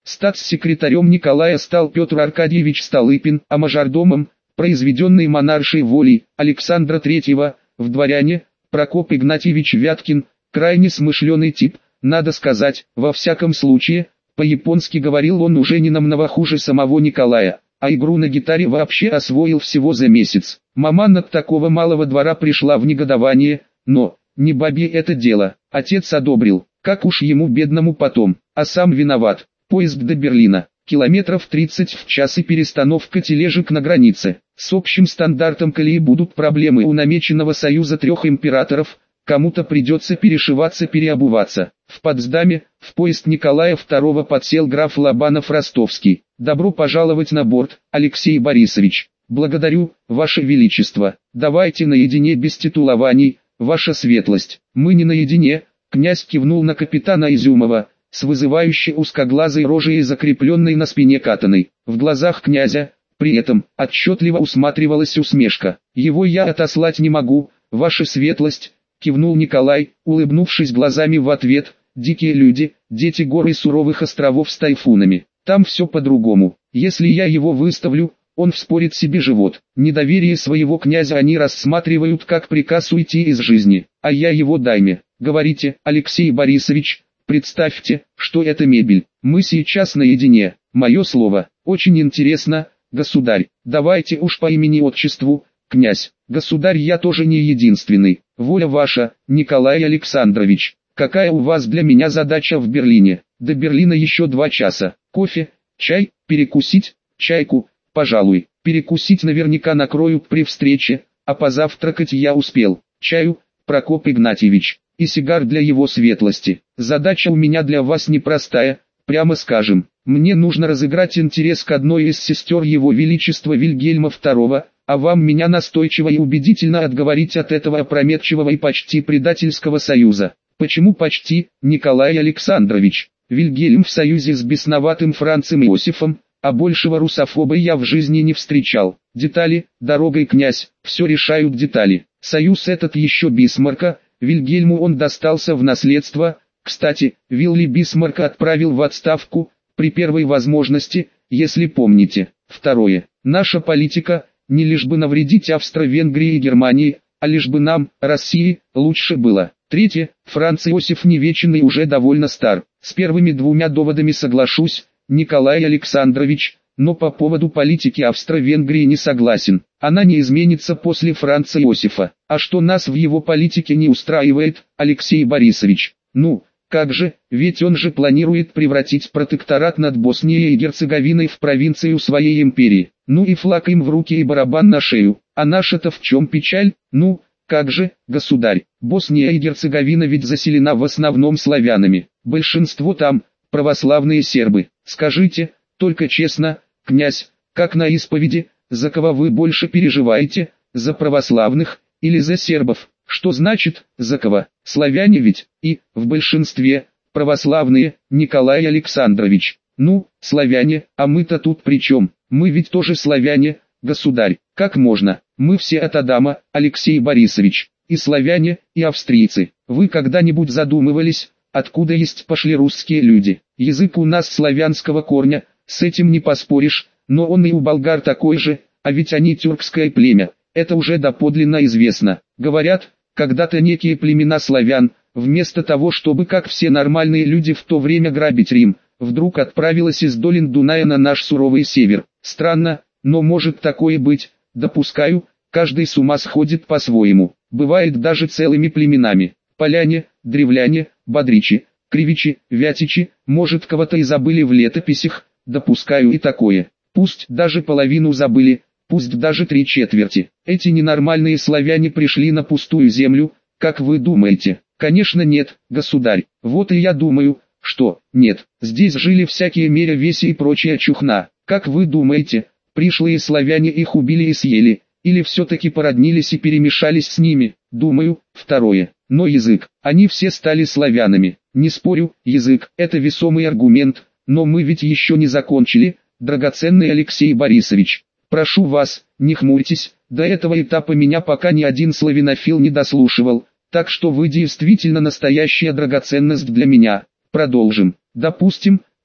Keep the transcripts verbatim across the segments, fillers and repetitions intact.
Статс-секретарем Николая стал Петр Аркадьевич Столыпин, а мажордомом, произведенный монаршей волей, Александра третьего, в дворяне, Прокоп Игнатьевич Вяткин, крайне смышленый тип, надо сказать, во всяком случае, по-японски говорил он уже не намного хуже самого Николая, а игру на гитаре вообще освоил всего за месяц. Маман от такого малого двора пришла в негодование, но, не бабе это дело, отец одобрил, как уж ему бедному потом, а сам виноват. Поезд до Берлина, километров тридцать в час и перестановка тележек на границе. С общим стандартом колеи будут проблемы у намеченного союза трех императоров, кому-то придется перешиваться-переобуваться. В Потсдаме, в поезд Николая второго подсел граф Лобанов-Ростовский. «Добро пожаловать на борт, Алексей Борисович. Благодарю, Ваше Величество. Давайте наедине без титулований, Ваша Светлость». «Мы не наедине», князь кивнул на капитана Изюмова, с вызывающей узкоглазой рожей и закрепленной на спине катаной. В глазах князя, при этом, отчетливо усматривалась усмешка. «Его я отослать не могу, Ваша Светлость», кивнул Николай, улыбнувшись глазами в ответ. «Дикие люди, дети гор и суровых островов с тайфунами. Там все по-другому. Если я его выставлю, он вспорит себе живот». Недоверие своего князя они рассматривают как приказ уйти из жизни. «А я его дайме». «Говорите, Алексей Борисович, представьте, что это мебель. Мы сейчас наедине. Мое слово. Очень интересно, государь. Давайте уж по имени-отчеству, князь». «Государь, я тоже не единственный. Воля ваша, Николай Александрович. Какая у вас для меня задача в Берлине?» «До Берлина еще два часа. Кофе, чай, перекусить?» «Чайку, пожалуй. Перекусить наверняка накроют при встрече, а позавтракать я успел. Чаю, Прокоп Игнатьевич, и сигар для его светлости. Задача у меня для вас непростая, прямо скажем. Мне нужно разыграть интерес к одной из сестер его величества Вильгельма второго, а вам меня настойчиво и убедительно отговорить от этого опрометчивого и почти предательского союза». «Почему почти, Николай Александрович? Вильгельм в союзе с бесноватым Францем Иосифом, а большего русофоба я в жизни не встречал. Детали, дорогой князь, все решают детали. Союз этот еще Бисмарка, Вильгельму он достался в наследство. Кстати, Вилли Бисмарка отправил в отставку, при первой возможности, если помните. Второе. Наша политика, не лишь бы навредить Австро-Венгрии и Германии, а лишь бы нам, России, лучше было. Третье. Франц Иосиф не вечен и уже довольно стар. С первыми двумя доводами соглашусь, Николай Александрович, но по поводу политики Австро-Венгрии не согласен. Она не изменится после Франца Иосифа. А что нас в его политике не устраивает, Алексей Борисович? Ну, как же, ведь он же планирует превратить протекторат над Боснией и Герцеговиной в провинцию своей империи. Ну и флаг им в руки и барабан на шею. А наша-то в чем печаль? Ну, как же, государь, Босния и Герцеговина ведь заселена в основном славянами. Большинство там, православные сербы. Скажите, только честно, князь, как на исповеди, за кого вы больше переживаете, за православных или за сербов? Что значит, за кого? Славяне ведь, и, в большинстве, православные, Николай Александрович. Ну, славяне, а мы-то тут при чем? Мы ведь тоже славяне, государь. Как можно? Мы все от Адама, Алексей Борисович. И славяне, и австрийцы. Вы когда-нибудь задумывались, откуда есть пошли русские люди? Язык у нас славянского корня, с этим не поспоришь, но он и у болгар такой же, а ведь они тюркское племя. Это уже доподлинно известно. Говорят, когда-то некие племена славян, вместо того чтобы как все нормальные люди в то время грабить Рим, вдруг отправилась из долин Дуная на наш суровый север. Странно, но может такое быть, допускаю, каждый с ума сходит по-своему. Бывает даже целыми племенами. Поляне, древляне, бодричи, кривичи, вятичи, может кого-то и забыли в летописях, допускаю и такое. Пусть даже половину забыли, пусть даже три четверти. Эти ненормальные славяне пришли на пустую землю, как вы думаете? Конечно нет, государь. Вот и я думаю, что нет. Здесь жили всякие меря-веси и прочая чухна. Как вы думаете, пришлые славяне их убили и съели, или все-таки породнились и перемешались с ними? Думаю, второе. Но язык, они все стали славянами. Не спорю, язык – это весомый аргумент, но мы ведь еще не закончили, драгоценный Алексей Борисович. Прошу вас, не хмурьтесь, до этого этапа меня пока ни один славянофил не дослушивал, так что вы действительно настоящая драгоценность для меня. Продолжим. Допустим,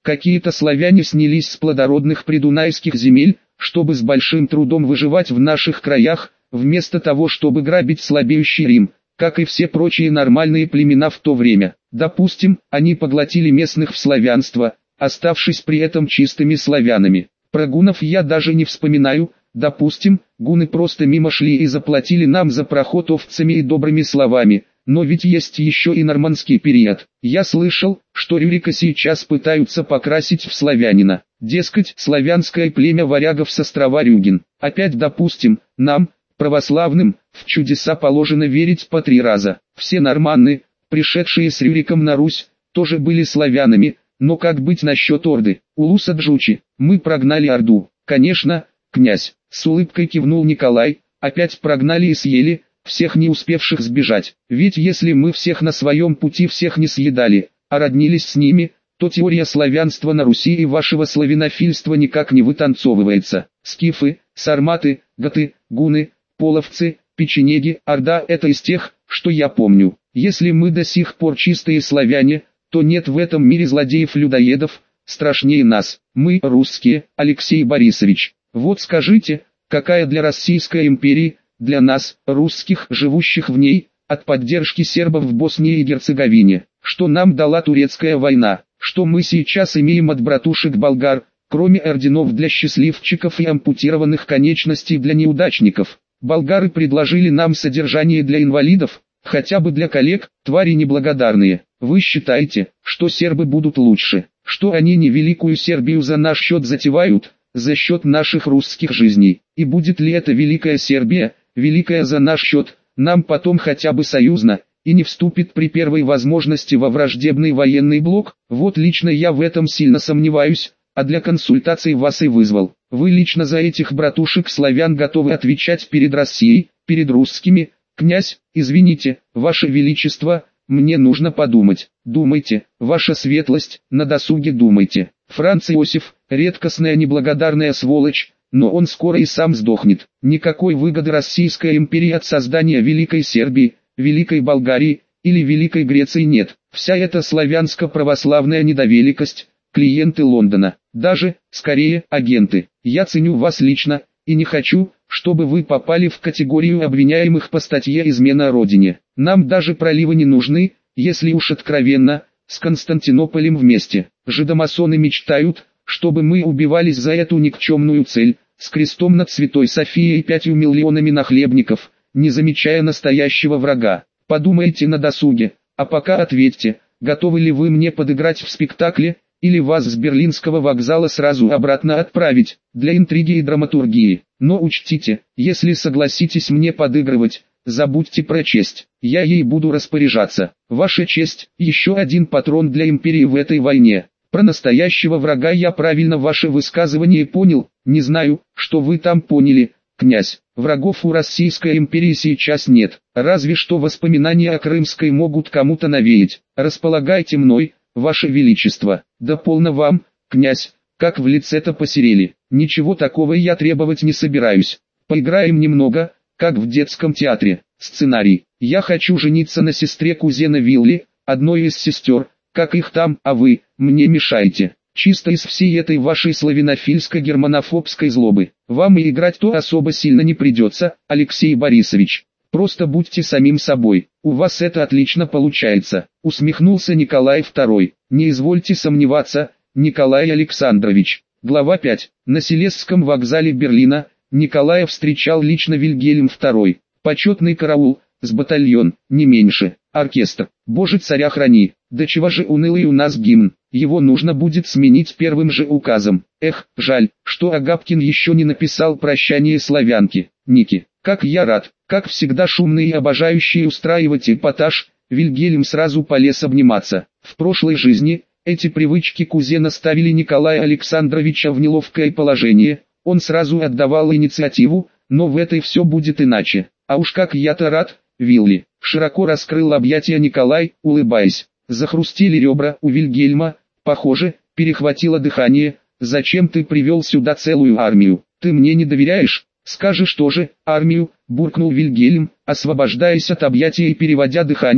Какие-то славяне снялись с плодородных придунайских земель, чтобы с большим трудом выживать в наших краях, вместо того, чтобы грабить слабеющий Рим, как и все прочие нормальные племена в то время. Допустим, они поглотили местных в славянство, оставшись при этом чистыми славянами. Про гуннов я даже не вспоминаю. Допустим, гунны просто мимо шли и заплатили нам за проход овцами и добрыми словами. Но ведь есть еще и нормандский период. Я слышал, что Рюрика сейчас пытаются покрасить в славянина. Дескать, славянское племя варягов с острова Рюген. Опять допустим, нам, православным, в чудеса положено верить по три раза. Все норманны, пришедшие с Рюриком на Русь, тоже были славянами, но как быть насчет Орды? Улуса Джучи, мы прогнали Орду. Конечно, князь, с улыбкой кивнул Николай, опять прогнали и съели всех не успевших сбежать. Ведь если мы всех на своем пути всех не съедали, а роднились с ними, то теория славянства на Руси и вашего славянофильства никак не вытанцовывается. Скифы, сарматы, готы, гуны, половцы, печенеги, орда – это из тех, что я помню. Если мы до сих пор чистые славяне, то нет в этом мире злодеев-людоедов, страшнее нас. Мы русские, Алексей Борисович. Вот скажите, какая для Российской империи, для нас, русских, живущих в ней, от поддержки сербов в Боснии и Герцеговине, что нам дала турецкая война, что мы сейчас имеем от братушек болгар, кроме орденов для счастливчиков и ампутированных конечностей для неудачников. Болгары предложили нам содержание для инвалидов, хотя бы для коллег, твари неблагодарные. Вы считаете, что сербы будут лучше, что они не великую Сербию за наш счет затевают, за счет наших русских жизней? И будет ли это великая Сербия, великая за наш счет, нам потом хотя бы союзно, и не вступит при первой возможности во враждебный военный блок? Вот лично я в этом сильно сомневаюсь, а для консультаций вас и вызвал. Вы лично за этих братушек-славян готовы отвечать перед Россией, перед русскими? Князь, извините, ваше величество, мне нужно подумать. Думайте, ваша светлость, на досуге думайте. Франц Иосиф, редкостная неблагодарная сволочь, но он скоро и сам сдохнет. Никакой выгоды Российской империи от создания Великой Сербии, Великой Болгарии или Великой Греции нет. Вся эта славянско-православная недовеликость, клиенты Лондона, даже, скорее, агенты. Я ценю вас лично, и не хочу, чтобы вы попали в категорию обвиняемых по статье «Измена Родине». Нам даже проливы не нужны, если уж откровенно, с Константинополем вместе. Жидомасоны мечтают, чтобы мы убивались за эту никчемную цель, с крестом над Святой Софией и пятью миллионами нахлебников, не замечая настоящего врага. Подумайте на досуге, а пока ответьте, готовы ли вы мне подыграть в спектакле, или вас с Берлинского вокзала сразу обратно отправить, для интриги и драматургии. Но учтите, если согласитесь мне подыгрывать, забудьте про честь, я ей буду распоряжаться. Ваша честь, еще один патрон для империи в этой войне. Про настоящего врага я правильно ваше высказывание понял, не знаю, что вы там поняли, князь. Врагов у Российской империи сейчас нет, разве что воспоминания о Крымской могут кому-то навеять. Располагайте мной, ваше величество. Да полно вам, князь, как в лице-то посерели. Ничего такого я требовать не собираюсь. Поиграем немного, как в детском театре. Сценарий. Я хочу жениться на сестре кузена Вилли, одной из сестер, как их там, а вы, мне мешаете. Чисто из всей этой вашей славянофильско-германофобской злобы. Вам и играть-то особо сильно не придется, Алексей Борисович. Просто будьте самим собой, у вас это отлично получается, усмехнулся Николай второй. Не извольте сомневаться, Николай Александрович. Глава пять. На Селесском вокзале Берлина Николая встречал лично Вильгельм второй. Почетный караул, с батальон, не меньше, оркестр. Боже царя храни, да чего же унылый у нас гимн, его нужно будет сменить первым же указом. Эх, жаль, что Агапкин еще не написал «Прощание славянки». Ники, как я рад, как всегда шумный и обожающий устраивать эпатаж, Вильгельм сразу полез обниматься. В прошлой жизни, эти привычки кузена ставили Николая Александровича в неловкое положение, он сразу отдавал инициативу, но в этой все будет иначе. А уж как я-то рад, Вилли, широко раскрыл объятия Николай, улыбаясь. Захрустели ребра у Вильгельма, похоже, перехватило дыхание. Зачем ты привел сюда целую армию? Ты мне не доверяешь? Скажешь тоже, армию, буркнул Вильгельм, освобождаясь от объятия и переводя дыхание.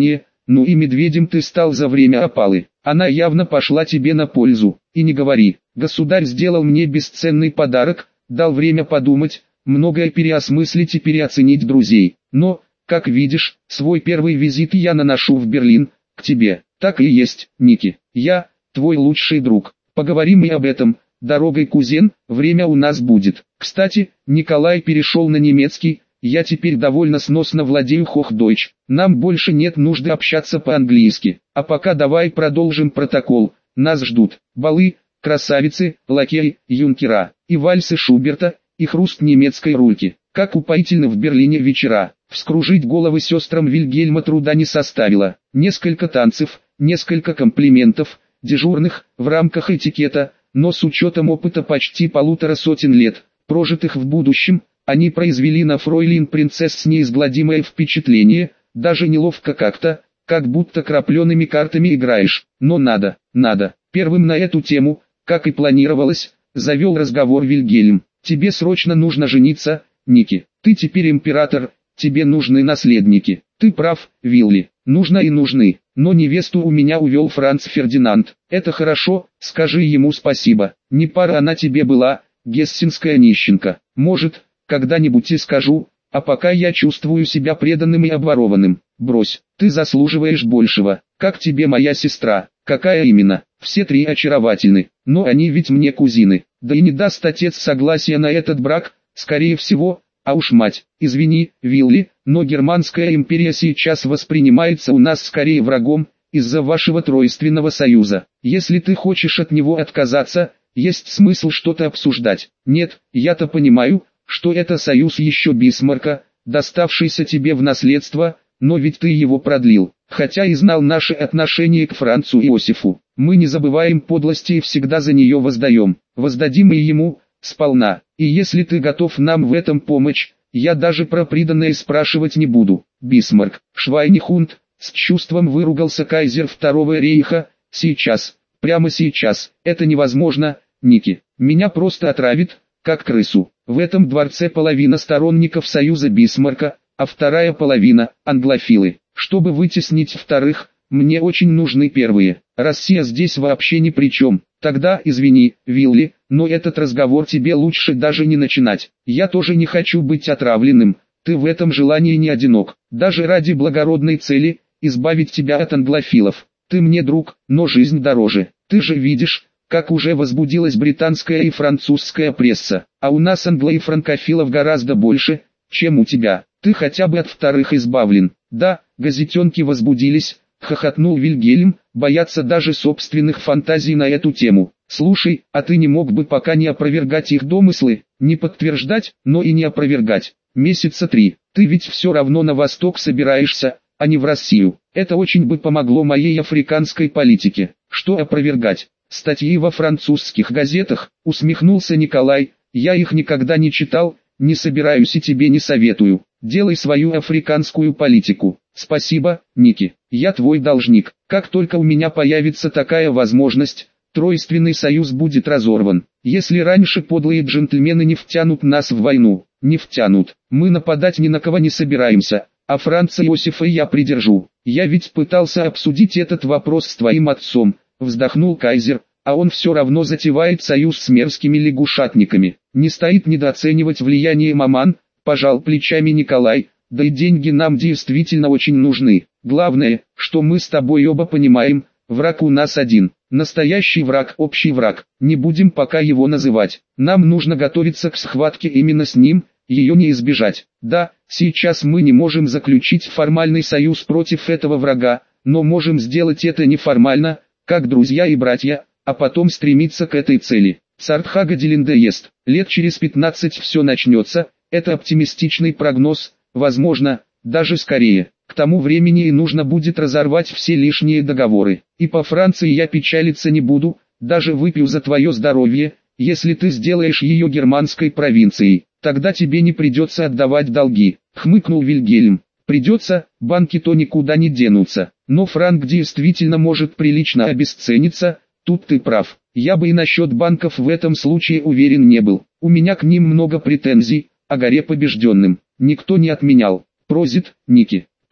Ну и медведем ты стал за время опалы. Она явно пошла тебе на пользу. И не говори, государь сделал мне бесценный подарок, дал время подумать, многое переосмыслить и переоценить друзей. Но, как видишь, свой первый визит я наношу в Берлин, к тебе. Так и есть, Ники. Я, твой лучший друг. Поговорим и об этом. Дорогой, кузен, время у нас будет. Кстати, Николай перешел на немецкий. Я теперь довольно сносно владею Hochdeutsch. Нам больше нет нужды общаться по-английски. А пока давай продолжим протокол. Нас ждут балы, красавицы, лакеи, юнкера, и вальсы Шуберта, и хруст немецкой рульки. Как упоительно в Берлине вечера. Вскружить головы сестрам Вильгельма труда не составило. Несколько танцев, несколько комплиментов, дежурных, в рамках этикета, но с учетом опыта почти полутора сотен лет, прожитых в будущем, они произвели на фройлин принцесс неизгладимое впечатление, даже неловко как-то, как будто крапленными картами играешь, но надо, надо. Первым на эту тему, как и планировалось, завел разговор Вильгельм. Тебе срочно нужно жениться, Ники, ты теперь император, тебе нужны наследники. Ты прав, Вилли, нужно и нужны, но невесту у меня увел Франц Фердинанд. Это хорошо, скажи ему спасибо, не пара она тебе была, гессенская нищенка. Может, когда-нибудь и скажу, а пока я чувствую себя преданным и обворованным. Брось, ты заслуживаешь большего. Как тебе моя сестра? Какая именно? Все три очаровательны, но они ведь мне кузины. Да и не даст отец согласия на этот брак, скорее всего. А уж мать, извини, Вилли, но Германская империя сейчас воспринимается у нас скорее врагом, из-за вашего тройственного союза. Если ты хочешь от него отказаться, есть смысл что-то обсуждать. Нет, я-то понимаю, что это союз еще Бисмарка, доставшийся тебе в наследство, но ведь ты его продлил. Хотя и знал наши отношения к Францу Иосифу. Мы не забываем подлости и всегда за нее воздаем. Воздадим и ему, сполна. И если ты готов нам в этом помочь, я даже про приданое спрашивать не буду. Бисмарк, Швайнихунд, с чувством выругался кайзер Второго рейха, сейчас, прямо сейчас, это невозможно, Ники, меня просто отравит, как крысу. В этом дворце половина сторонников союза Бисмарка, а вторая половина – англофилы. Чтобы вытеснить вторых, мне очень нужны первые. Россия здесь вообще ни при чем. Тогда, извини, Вилли, но этот разговор тебе лучше даже не начинать. Я тоже не хочу быть отравленным, ты в этом желании не одинок. Даже ради благородной цели, избавить тебя от англофилов. Ты мне друг, но жизнь дороже. Ты же видишь, как уже возбудилась британская и французская пресса. А у нас англо- и франкофилов гораздо больше, чем у тебя. Ты хотя бы от вторых избавлен. Да, газетенки возбудились, хохотнул Вильгельм, боятся даже собственных фантазий на эту тему. Слушай, а ты не мог бы пока не опровергать их домыслы, не подтверждать, но и не опровергать. Месяца три, ты ведь все равно на восток собираешься, а не в Россию. Это очень бы помогло моей африканской политике. Что опровергать? Статьи во французских газетах, усмехнулся Николай, я их никогда не читал, не собираюсь и тебе не советую. Делай свою африканскую политику. Спасибо, Ники, я твой должник. Как только у меня появится такая возможность, тройственный союз будет разорван. Если раньше подлые джентльмены не втянут нас в войну, не втянут, мы нападать ни на кого не собираемся, а Франца Иосифа я придержу. Я ведь пытался обсудить этот вопрос с твоим отцом, вздохнул кайзер, а он все равно затевает союз с мерзкими лягушатниками. Не стоит недооценивать влияние маман, пожал плечами Николай, да и деньги нам действительно очень нужны. Главное, что мы с тобой оба понимаем, враг у нас один. Настоящий враг, общий враг, не будем пока его называть. Нам нужно готовиться к схватке именно с ним, ее не избежать. Да, сейчас мы не можем заключить формальный союз против этого врага, но можем сделать это неформально, как друзья и братья, а потом стремиться к этой цели. Цартхага Делиндеест, лет через пятнадцать все начнется, это оптимистичный прогноз, возможно, даже скорее. К тому времени и нужно будет разорвать все лишние договоры. И по Франции я печалиться не буду, даже выпью за твое здоровье, если ты сделаешь ее германской провинцией. Тогда тебе не придется отдавать долги, хмыкнул Вильгельм. Придется, банки-то никуда не денутся, но франк действительно может прилично обесцениться, тут ты прав. Я бы и насчет банков в этом случае уверен не был. У меня к ним много претензий, а горе побежденным никто не отменял. Прозит, Ники.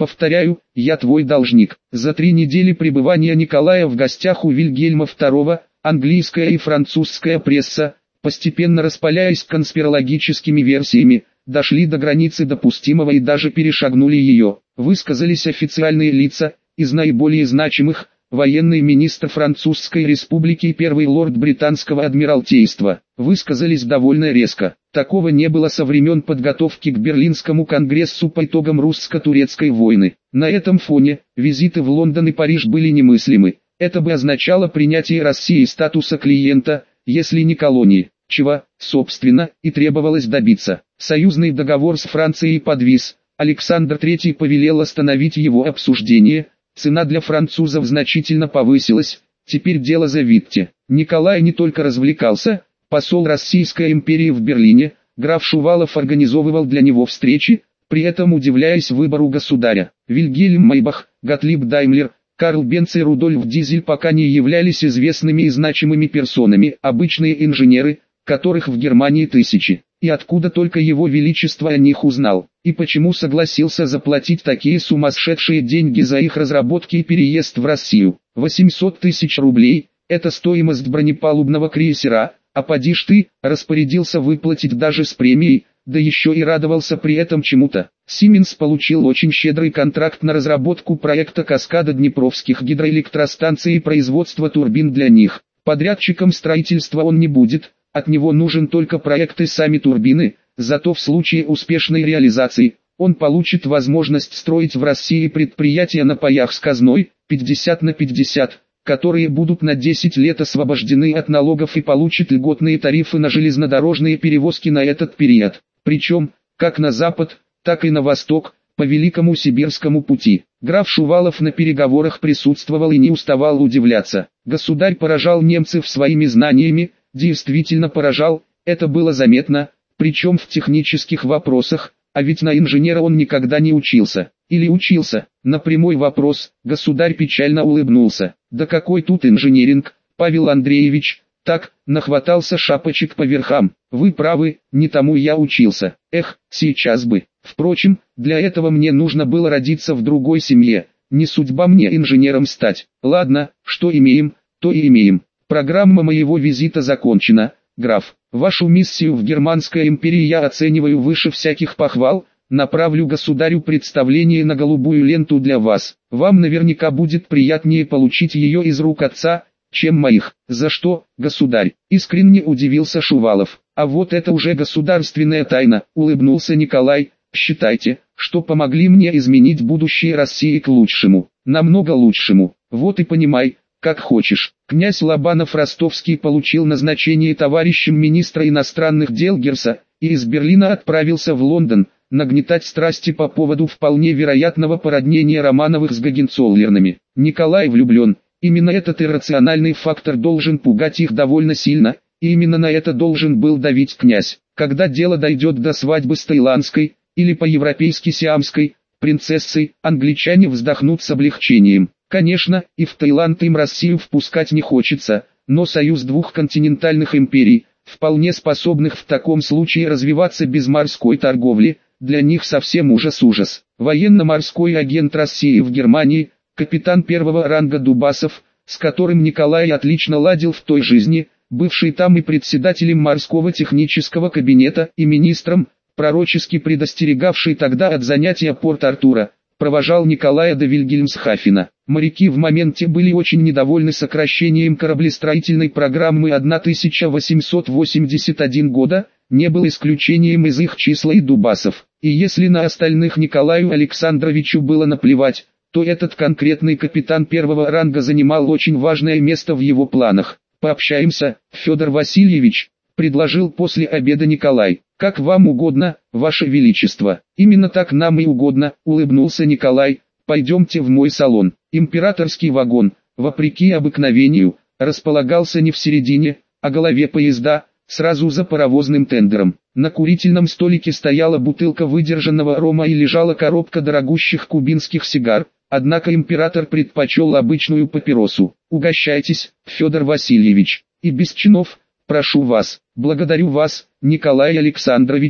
Повторяю, я твой должник. За три недели пребывания Николая в гостях у Вильгельма второго, английская и французская пресса, постепенно распаляясь конспирологическими версиями, дошли до границы допустимого и даже перешагнули ее. Высказались официальные лица, из наиболее значимых, военный министр Французской республики и первый лорд британского адмиралтейства, высказались довольно резко. Такого не было со времен подготовки к Берлинскому конгрессу по итогам русско-турецкой войны. На этом фоне, визиты в Лондон и Париж были немыслимы. Это бы означало принятие России статуса клиента, если не колонии, чего, собственно, и требовалось добиться. Союзный договор с Францией подвис, Александр третий повелел остановить его обсуждение. Цена для французов значительно повысилась, теперь дело за Витте. Николай не только развлекался, посол Российской империи в Берлине, граф Шувалов организовывал для него встречи, при этом удивляясь выбору государя. Вильгельм Майбах, Готлиб Даймлер, Карл Бенц и Рудольф Дизель пока не являлись известными и значимыми персонами, обычные инженеры, которых в Германии тысячи. И откуда только его величество о них узнал, и почему согласился заплатить такие сумасшедшие деньги за их разработки и переезд в Россию. восемьсот тысяч рублей – это стоимость бронепалубного крейсера, а поди ж ты, распорядился выплатить даже с премией, да еще и радовался при этом чему-то. Сименс получил очень щедрый контракт на разработку проекта каскада днепровских гидроэлектростанций и производство турбин для них. Подрядчиком строительства он не будет. От него нужен только проект и сами турбины, зато в случае успешной реализации, он получит возможность строить в России предприятия на паях с казной, пятьдесят на пятьдесят, которые будут на десять лет освобождены от налогов и получат льготные тарифы на железнодорожные перевозки на этот период. Причем, как на запад, так и на восток, по Великому Сибирскому пути. Граф Шувалов на переговорах присутствовал и не уставал удивляться. Государь поражал немцев своими знаниями, действительно поражал, это было заметно, причем в технических вопросах, а ведь на инженера он никогда не учился. Или учился? На прямой вопрос, государь печально улыбнулся. Да какой тут инженеринг, Павел Андреевич, так, нахватался шапочек по верхам. Вы правы, не тому я учился. Эх, сейчас бы. Впрочем, для этого мне нужно было родиться в другой семье. Не судьба мне инженером стать. Ладно, что имеем, то и имеем. Программа моего визита закончена, граф. Вашу миссию в Германской империи я оцениваю выше всяких похвал. Направлю государю представление на голубую ленту для вас. Вам наверняка будет приятнее получить ее из рук отца, чем моих. За что, государь? Искренне удивился Шувалов. А вот это уже государственная тайна, улыбнулся Николай. Считайте, что помогли мне изменить будущее России к лучшему. Намного лучшему. Вот и понимай, как хочешь. Князь Лобанов-Ростовский получил назначение товарищем министра иностранных дел Герса, и из Берлина отправился в Лондон, нагнетать страсти по поводу вполне вероятного породнения Романовых с Гогенцоллернами. Николай влюблен, именно этот иррациональный фактор должен пугать их довольно сильно, и именно на это должен был давить князь. Когда дело дойдет до свадьбы с таиландской, или по-европейски сиамской, принцессой, англичане вздохнут с облегчением. Конечно, и в Таиланд им Россию впускать не хочется, но союз двух континентальных империй, вполне способных в таком случае развиваться без морской торговли, для них совсем ужас-ужас. Военно-морской агент России в Германии, капитан первого ранга Дубасов, с которым Николай отлично ладил в той жизни, бывший там и председателем морского технического кабинета и министром, пророчески предостерегавший тогда от занятия Порт-Артура, провожал Николая до Вильгельмсхафена. Моряки в моменте были очень недовольны сокращением кораблестроительной программы тысяча восемьсот восемьдесят первого года, не был исключением из их числа и Дубасов. И если на остальных Николаю Александровичу было наплевать, то этот конкретный капитан первого ранга занимал очень важное место в его планах. «Пообщаемся, Федор Васильевич», — предложил после обеда Николай. «Как вам угодно, Ваше Величество». «Именно так нам и угодно», — улыбнулся Николай. «Пойдемте в мой салон». Императорский вагон, вопреки обыкновению, располагался не в середине, а голове поезда, сразу за паровозным тендером. На курительном столике стояла бутылка выдержанного рома и лежала коробка дорогущих кубинских сигар, однако император предпочел обычную папиросу. «Угощайтесь, Федор Васильевич, и без чинов, прошу вас». «Благодарю вас, Николай Александрович»,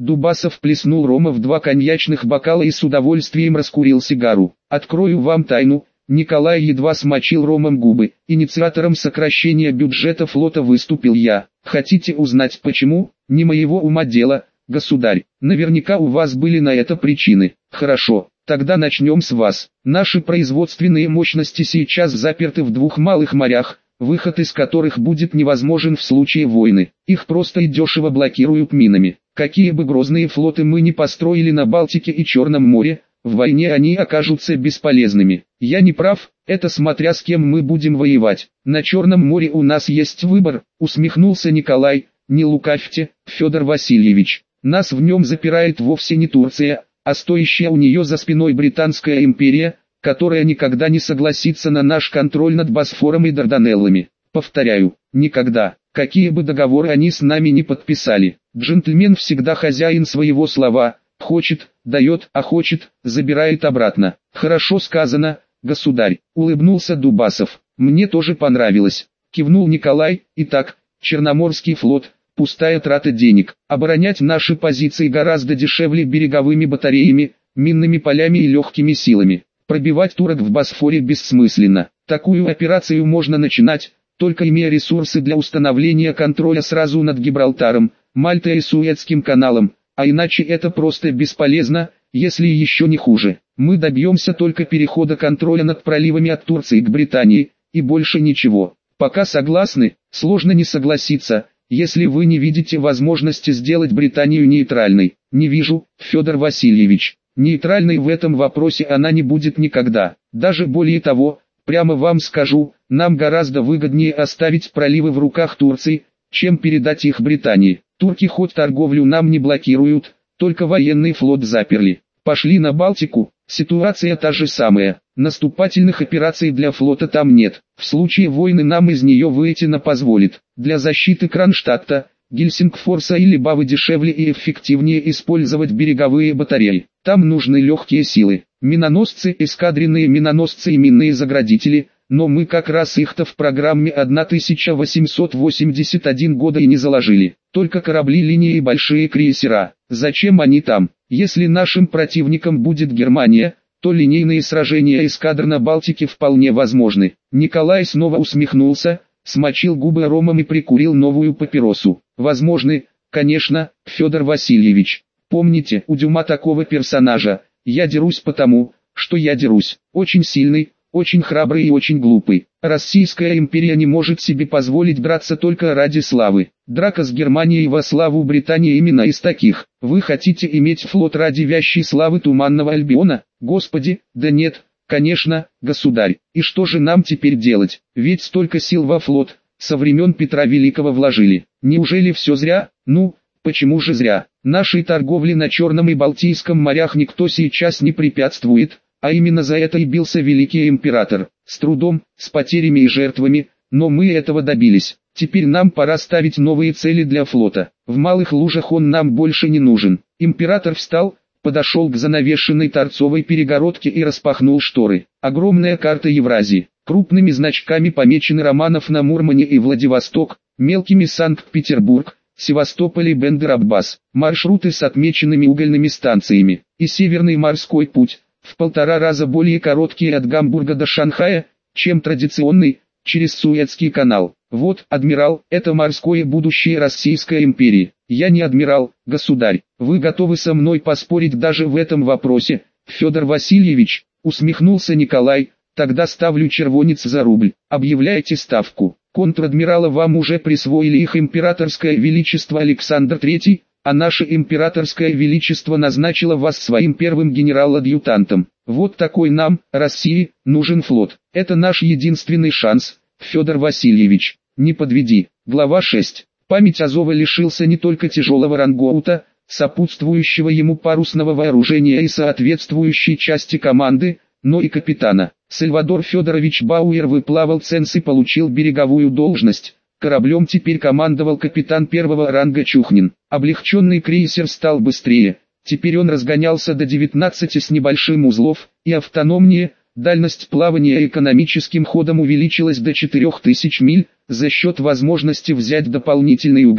Дубасов плеснул рома в два коньячных бокала и с удовольствием раскурил сигару. Открою вам тайну, Николай едва смочил ромом губы. Инициатором сокращения бюджета флота выступил я. Хотите узнать почему? Не моего ума дело, государь. Наверняка у вас были на это причины. Хорошо, тогда начнем с вас. Наши производственные мощности сейчас заперты в двух малых морях, выход из которых будет невозможен в случае войны. Их просто и дешево блокируют минами. Какие бы грозные флоты мы ни построили на Балтике и Черном море, в войне они окажутся бесполезными. Я не прав, это смотря с кем мы будем воевать. На Черном море у нас есть выбор, усмехнулся Николай. Не лукавьте, Федор Васильевич. Нас в нем запирает вовсе не Турция, а стоящая у нее за спиной Британская империя, которая никогда не согласится на наш контроль над Босфором и Дарданеллами. Повторяю, никогда. Какие бы договоры они с нами не подписали. Джентльмен всегда хозяин своего слова. Хочет, дает, а хочет, забирает обратно. Хорошо сказано, государь, улыбнулся Дубасов. Мне тоже понравилось. Кивнул Николай. Итак, Черноморский флот, пустая трата денег. Оборонять наши позиции гораздо дешевле береговыми батареями, минными полями и легкими силами. Пробивать турок в Босфоре бессмысленно. Такую операцию можно начинать, только имея ресурсы для установления контроля сразу над Гибралтаром, Мальтой и Суэцким каналом. А иначе это просто бесполезно, если еще не хуже. Мы добьемся только перехода контроля над проливами от Турции к Британии, и больше ничего. Пока согласны, сложно не согласиться, если вы не видите возможности сделать Британию нейтральной. Не вижу, Федор Васильевич. Нейтральной в этом вопросе она не будет никогда. Даже более того, прямо вам скажу, нам гораздо выгоднее оставить проливы в руках Турции, чем передать их Британии. Турки хоть торговлю нам не блокируют, только военный флот заперли. Пошли на Балтику, ситуация та же самая. Наступательных операций для флота там нет. В случае войны нам из нее выйти на позволит. Для защиты Кронштадта, Гельсингфорса или Бавы дешевле и эффективнее использовать береговые батареи. Там нужны легкие силы, миноносцы, эскадренные миноносцы и минные заградители, но мы как раз их-то в программе тысяча восемьсот восемьдесят один года и не заложили. Только корабли линии и большие крейсера. Зачем они там? Если нашим противником будет Германия, то линейные сражения эскадр на Балтике вполне возможны. Николай снова усмехнулся, смочил губы ромом и прикурил новую папиросу. Возможны, конечно, Федор Васильевич. Помните, у Дюма такого персонажа. Я дерусь потому, что я дерусь. Очень сильный, очень храбрый и очень глупый. Российская империя не может себе позволить драться только ради славы. Драка с Германией во славу Британии именно из таких. Вы хотите иметь флот ради вящей славы Туманного Альбиона? Господи, да нет, конечно, государь. И что же нам теперь делать? Ведь столько сил во флот, со времен Петра Великого вложили. Неужели все зря? Ну, почему же зря? Нашей торговле на Черном и Балтийском морях никто сейчас не препятствует. А именно за это и бился великий император, с трудом, с потерями и жертвами, но мы этого добились. Теперь нам пора ставить новые цели для флота. В малых лужах он нам больше не нужен. Император встал, подошел к занавешенной торцовой перегородке и распахнул шторы. Огромная карта Евразии. Крупными значками помечены Романов на Мурмане и Владивосток, мелкими Санкт-Петербург, Севастополь и Бендер-Аббас. Маршруты с отмеченными угольными станциями. И Северный морской путь. В полтора раза более короткий от Гамбурга до Шанхая, чем традиционный, через Суэцкий канал. Вот, адмирал, это морское будущее Российской империи. Я не адмирал, государь. Вы готовы со мной поспорить даже в этом вопросе, Федор Васильевич? Усмехнулся Николай. Тогда ставлю червонец за рубль. Объявляйте ставку. Контр-адмирала вам уже присвоили их императорское величество Александр третий, а наше императорское величество назначило вас своим первым генерал-адъютантом. Вот такой нам, России, нужен флот. Это наш единственный шанс, Федор Васильевич. Не подведи. Глава шесть. Память Азова лишился не только тяжелого рангоута, сопутствующего ему парусного вооружения и соответствующей части команды, но и капитана. Сальвадор Федорович Бауэр выплавал ценз и получил береговую должность. Кораблем теперь командовал капитан первого ранга Чухнин. Облегченный крейсер стал быстрее. Теперь он разгонялся до девятнадцати с небольшим узлов, и автономнее. Дальность плавания экономическим ходом увеличилась до четырёх тысяч миль, за счет возможности взять дополнительный уголь.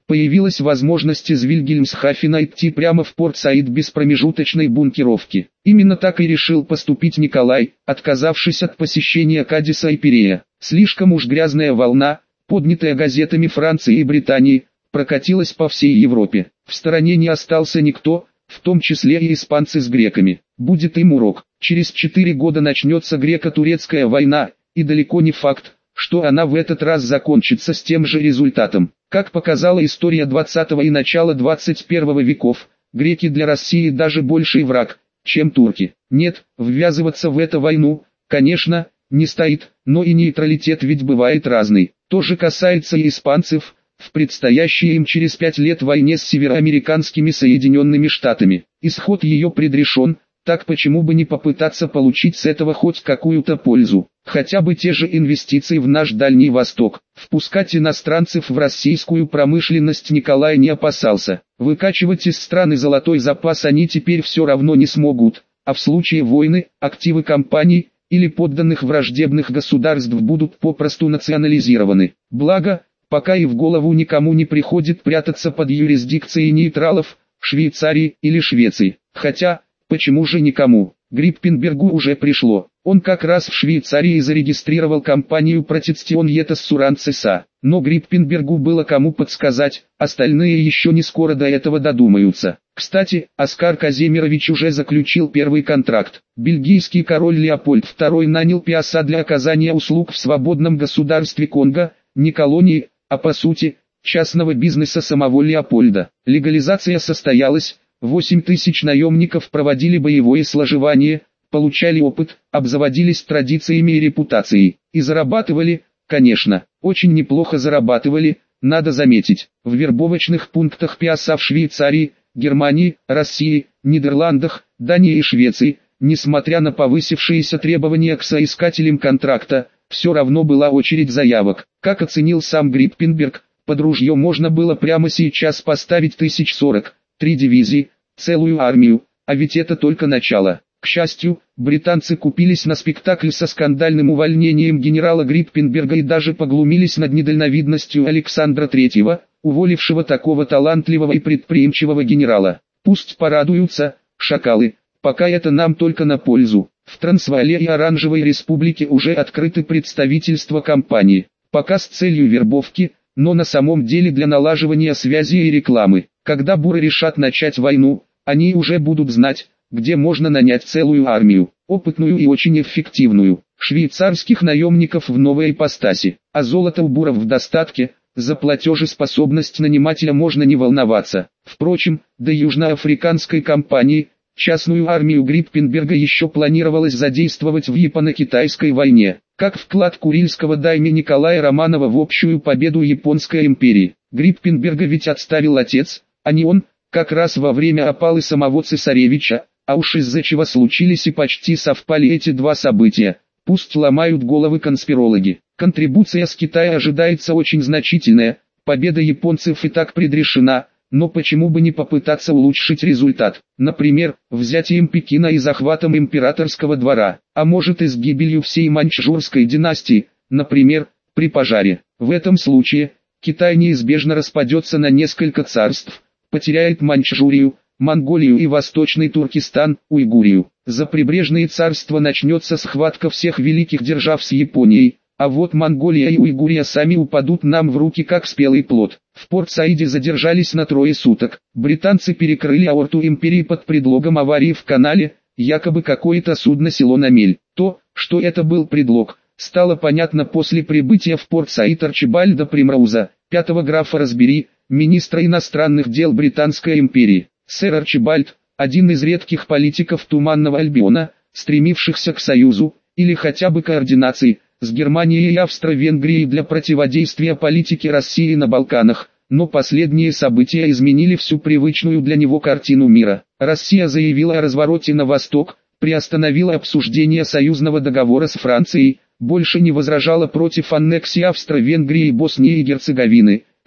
появилась возможность из Вильгельмсхафена идти прямо в Порт-Саид без промежуточной бункеровки. Именно так и решил поступить Николай, отказавшись от посещения Кадиса и Пирея. Слишком уж грязная волна, поднятая газетами Франции и Британии, прокатилась по всей Европе. В стороне не остался никто, в том числе и испанцы с греками. Будет им урок. Через четыре года начнется греко-турецкая война, и далеко не факт, что она в этот раз закончится с тем же результатом. Как показала история двадцатого и начала двадцать первого веков, греки для России даже больший враг, чем турки. Нет, ввязываться в эту войну, конечно, не стоит, но и нейтралитет ведь бывает разный. То же касается и испанцев, в предстоящей им через пять лет войне с североамериканскими Соединенными Штатами. Исход ее предрешен, так почему бы не попытаться получить с этого хоть какую-то пользу, хотя бы те же инвестиции в наш Дальний Восток. Впускать иностранцев в российскую промышленность Николай не опасался. Выкачивать из страны золотой запас они теперь все равно не смогут, а в случае войны, активы компаний или подданных враждебных государств будут попросту национализированы. Благо, пока и в голову никому не приходит прятаться под юрисдикцией нейтралов, Швейцарии или Швеции. Хотя, почему же никому? Гриппенбергу уже пришло. Он как раз в Швейцарии зарегистрировал компанию Протестионетас Суранцеса. Но Гриппенбергу было кому подсказать, остальные еще не скоро до этого додумаются. Кстати, Оскар Казимирович уже заключил первый контракт. Бельгийский король Леопольд второй нанял Пиаса для оказания услуг в свободном государстве Конго, не колонии, а по сути, частного бизнеса самого Леопольда. Легализация состоялась, восемь тысяч наемников проводили боевое сложевание, получали опыт, обзаводились традициями и репутацией. И зарабатывали, конечно, очень неплохо зарабатывали, надо заметить. В вербовочных пунктах Пиаса в Швейцарии, Германии, России, Нидерландах, Дании и Швеции, несмотря на повысившиеся требования к соискателям контракта, все равно была очередь заявок. Как оценил сам Гриппенберг, под ружье можно было прямо сейчас поставить тысяч сорок, три дивизии, целую армию, а ведь это только начало. К счастью, британцы купились на спектакль со скандальным увольнением генерала Гриппенберга и даже поглумились над недальновидностью Александра третьего, уволившего такого талантливого и предприимчивого генерала. Пусть порадуются, шакалы, пока это нам только на пользу. В Трансваале и Оранжевой Республике уже открыты представительства компании, пока с целью вербовки, но на самом деле для налаживания связи и рекламы. Когда буры решат начать войну, они уже будут знать, где можно нанять целую армию, опытную и очень эффективную, швейцарских наемников в новой ипостаси, а золото у буров в достатке, за платежеспособность нанимателя можно не волноваться. Впрочем, до южноафриканской кампании, частную армию Гриппенберга еще планировалось задействовать в Японо-Китайской войне, как вклад курильского дайме Николая Романова в общую победу Японской империи. Гриппенберга ведь отставил отец, а не он, как раз во время опалы самого цесаревича, а уж из-за чего случились и почти совпали эти два события. Пусть ломают головы конспирологи. Контрибуция с Китая ожидается очень значительная, победа японцев и так предрешена, но почему бы не попытаться улучшить результат, например, взятием Пекина и захватом императорского двора, а может и с гибелью всей маньчжурской династии, например, при пожаре. В этом случае, Китай неизбежно распадется на несколько царств, потеряет Маньчжурию, Монголию и Восточный Туркестан, Уйгурию. За прибрежные царства начнется схватка всех великих держав с Японией, а вот Монголия и Уйгурия сами упадут нам в руки как спелый плод. В Порт-Саиде задержались на трое суток. Британцы перекрыли аорту империи под предлогом аварии в канале, якобы какое-то судно село на мель. То, что это был предлог, стало понятно после прибытия в Порт-Саид Арчибальда Примроуза, пятого графа Разбери, министра иностранных дел Британской империи. Сэр Арчибальд, один из редких политиков Туманного Альбиона, стремившихся к союзу, или хотя бы координации, с Германией и Австро-Венгрией для противодействия политике России на Балканах, но последние события изменили всю привычную для него картину мира. Россия заявила о развороте на восток, приостановила обсуждение союзного договора с Францией, больше не возражала против аннексии Австро-Венгрии и Боснии и Герцеговины,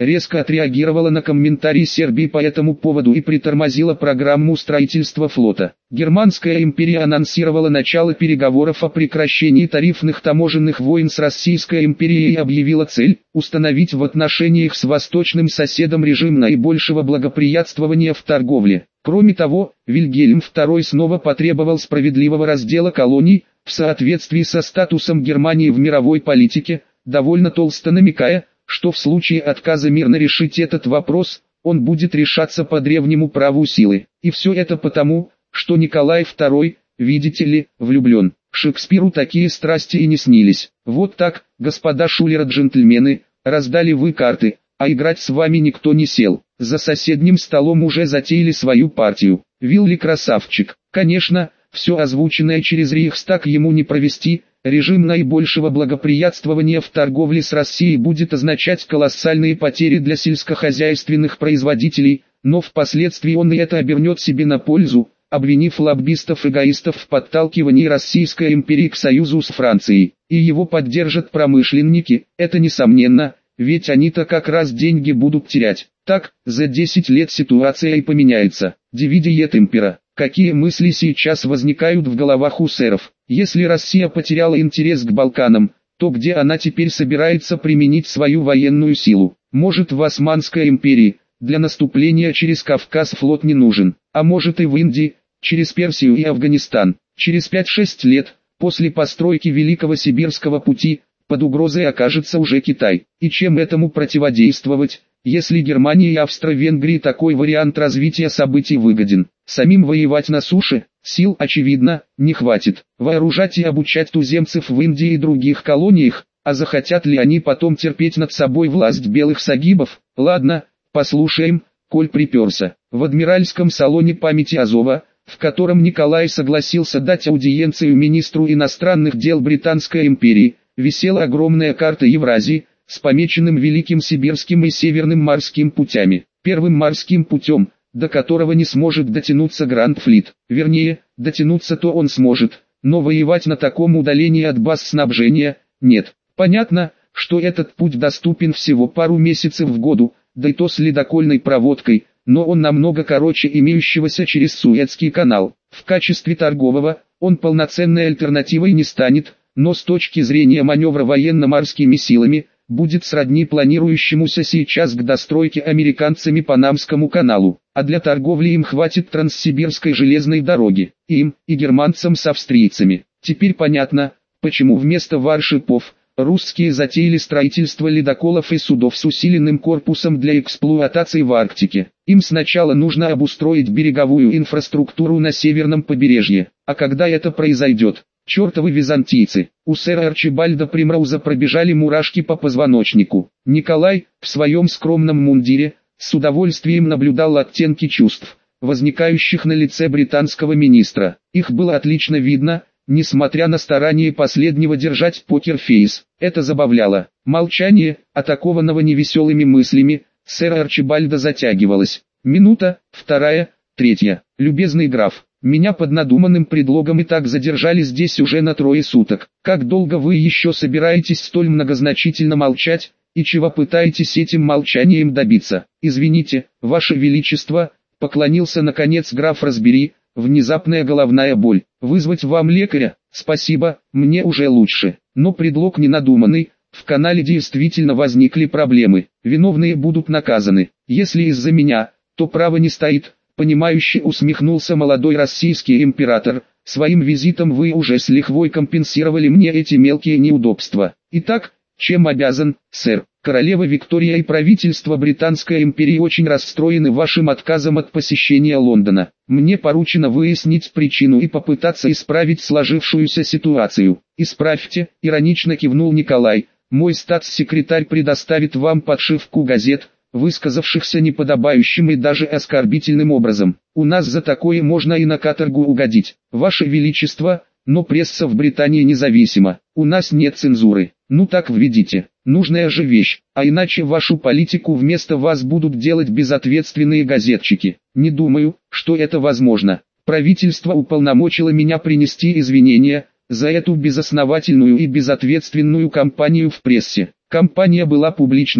резко отреагировала на комментарии Сербии по этому поводу и притормозила программу строительства флота. Германская империя анонсировала начало переговоров о прекращении тарифных таможенных войн с Российской империей и объявила цель – установить в отношениях с восточным соседом режим наибольшего благоприятствования в торговле. Кроме того, Вильгельм второй снова потребовал справедливого раздела колоний, в соответствии со статусом Германии в мировой политике, довольно толсто намекая, что в случае отказа мирно решить этот вопрос, он будет решаться по древнему праву силы. И все это потому, что Николай второй, видите ли, влюблен. Шекспиру такие страсти и не снились. Вот так, господа шулеры-джентльмены, раздали вы карты, а играть с вами никто не сел. За соседним столом уже затеяли свою партию. Вилли красавчик. Конечно, все озвученное через Рейхстаг ему не провести. Режим наибольшего благоприятствования в торговле с Россией будет означать колоссальные потери для сельскохозяйственных производителей, но впоследствии он и это обернет себе на пользу, обвинив лоббистов-эгоистов в подталкивании Российской империи к союзу с Францией. И его поддержат промышленники, это несомненно, ведь они-то как раз деньги будут терять. Так, за десять лет ситуация и поменяется. Дивиди et impera. Какие мысли сейчас возникают в головах у сэров? Если Россия потеряла интерес к Балканам, то где она теперь собирается применить свою военную силу? Может, в Османской империи, для наступления через Кавказ флот не нужен, а может и в Индии, через Персию и Афганистан. Через пять-шесть лет, после постройки Великого Сибирского пути, под угрозой окажется уже Китай. И чем этому противодействовать, если Германии и Австро-Венгрии такой вариант развития событий выгоден? Самим воевать на суше, сил, очевидно, не хватит. Вооружать и обучать туземцев в Индии и других колониях, а захотят ли они потом терпеть над собой власть белых сагибов? Ладно, послушаем, коль приперся. В Адмиральском салоне памяти Азова, в котором Николай согласился дать аудиенцию министру иностранных дел Британской империи, висела огромная карта Евразии, с помеченным Великим Сибирским и Северным морским путями. Первым морским путем, до которого не сможет дотянуться Гранд-флит. Вернее, дотянуться-то он сможет, но воевать на таком удалении от баз снабжения – нет. Понятно, что этот путь доступен всего пару месяцев в году, да и то с ледокольной проводкой, но он намного короче имеющегося через Суэцкий канал. В качестве торгового, он полноценной альтернативой не станет, но с точки зрения маневра военно-морскими силами, будет сродни планирующемуся сейчас к достройке американцами Панамскому каналу, а для торговли им хватит Транссибирской железной дороги, им, и германцам с австрийцами. Теперь понятно, почему вместо варшипов, русские затеяли строительство ледоколов и судов с усиленным корпусом для эксплуатации в Арктике. Им сначала нужно обустроить береговую инфраструктуру на северном побережье, а когда это произойдет, чертовы византийцы, у сэра Арчибальда Примроуза пробежали мурашки по позвоночнику. Николай, в своем скромном мундире, с удовольствием наблюдал оттенки чувств, возникающих на лице британского министра. Их было отлично видно, несмотря на старание последнего держать покер-фейс. Это забавляло. Молчание, атакованного невеселыми мыслями, сэра Арчибальда затягивалось. Минута, вторая, третья. «Любезный граф, меня под надуманным предлогом и так задержали здесь уже на трое суток. Как долго вы еще собираетесь столь многозначительно молчать, и чего пытаетесь этим молчанием добиться? Извините, ваше величество», поклонился наконец граф Разбери, внезапная головная боль. «Вызвать вам лекаря?» «Спасибо, мне уже лучше. Но предлог ненадуманный, в канале действительно возникли проблемы. Виновные будут наказаны. Если из-за меня, то право не стоит». Понимающе усмехнулся молодой российский император. «Своим визитом вы уже с лихвой компенсировали мне эти мелкие неудобства. Итак, чем обязан, сэр?» «Королева Виктория и правительство Британской империи очень расстроены вашим отказом от посещения Лондона. Мне поручено выяснить причину и попытаться исправить сложившуюся ситуацию». «Исправьте», — иронично кивнул Николай. «Мой статс-секретарь предоставит вам подшивку газет, высказавшихся неподобающим и даже оскорбительным образом. У нас за такое можно и на каторгу угодить. Ваше Величество, но пресса в Британии независима. У нас нет цензуры. Ну так введите. Нужная же вещь, а иначе вашу политику вместо вас будут делать безответственные газетчики. Не думаю, что это возможно. Правительство уполномочило меня принести извинения за эту безосновательную и безответственную кампанию в прессе. Кампания была публичная,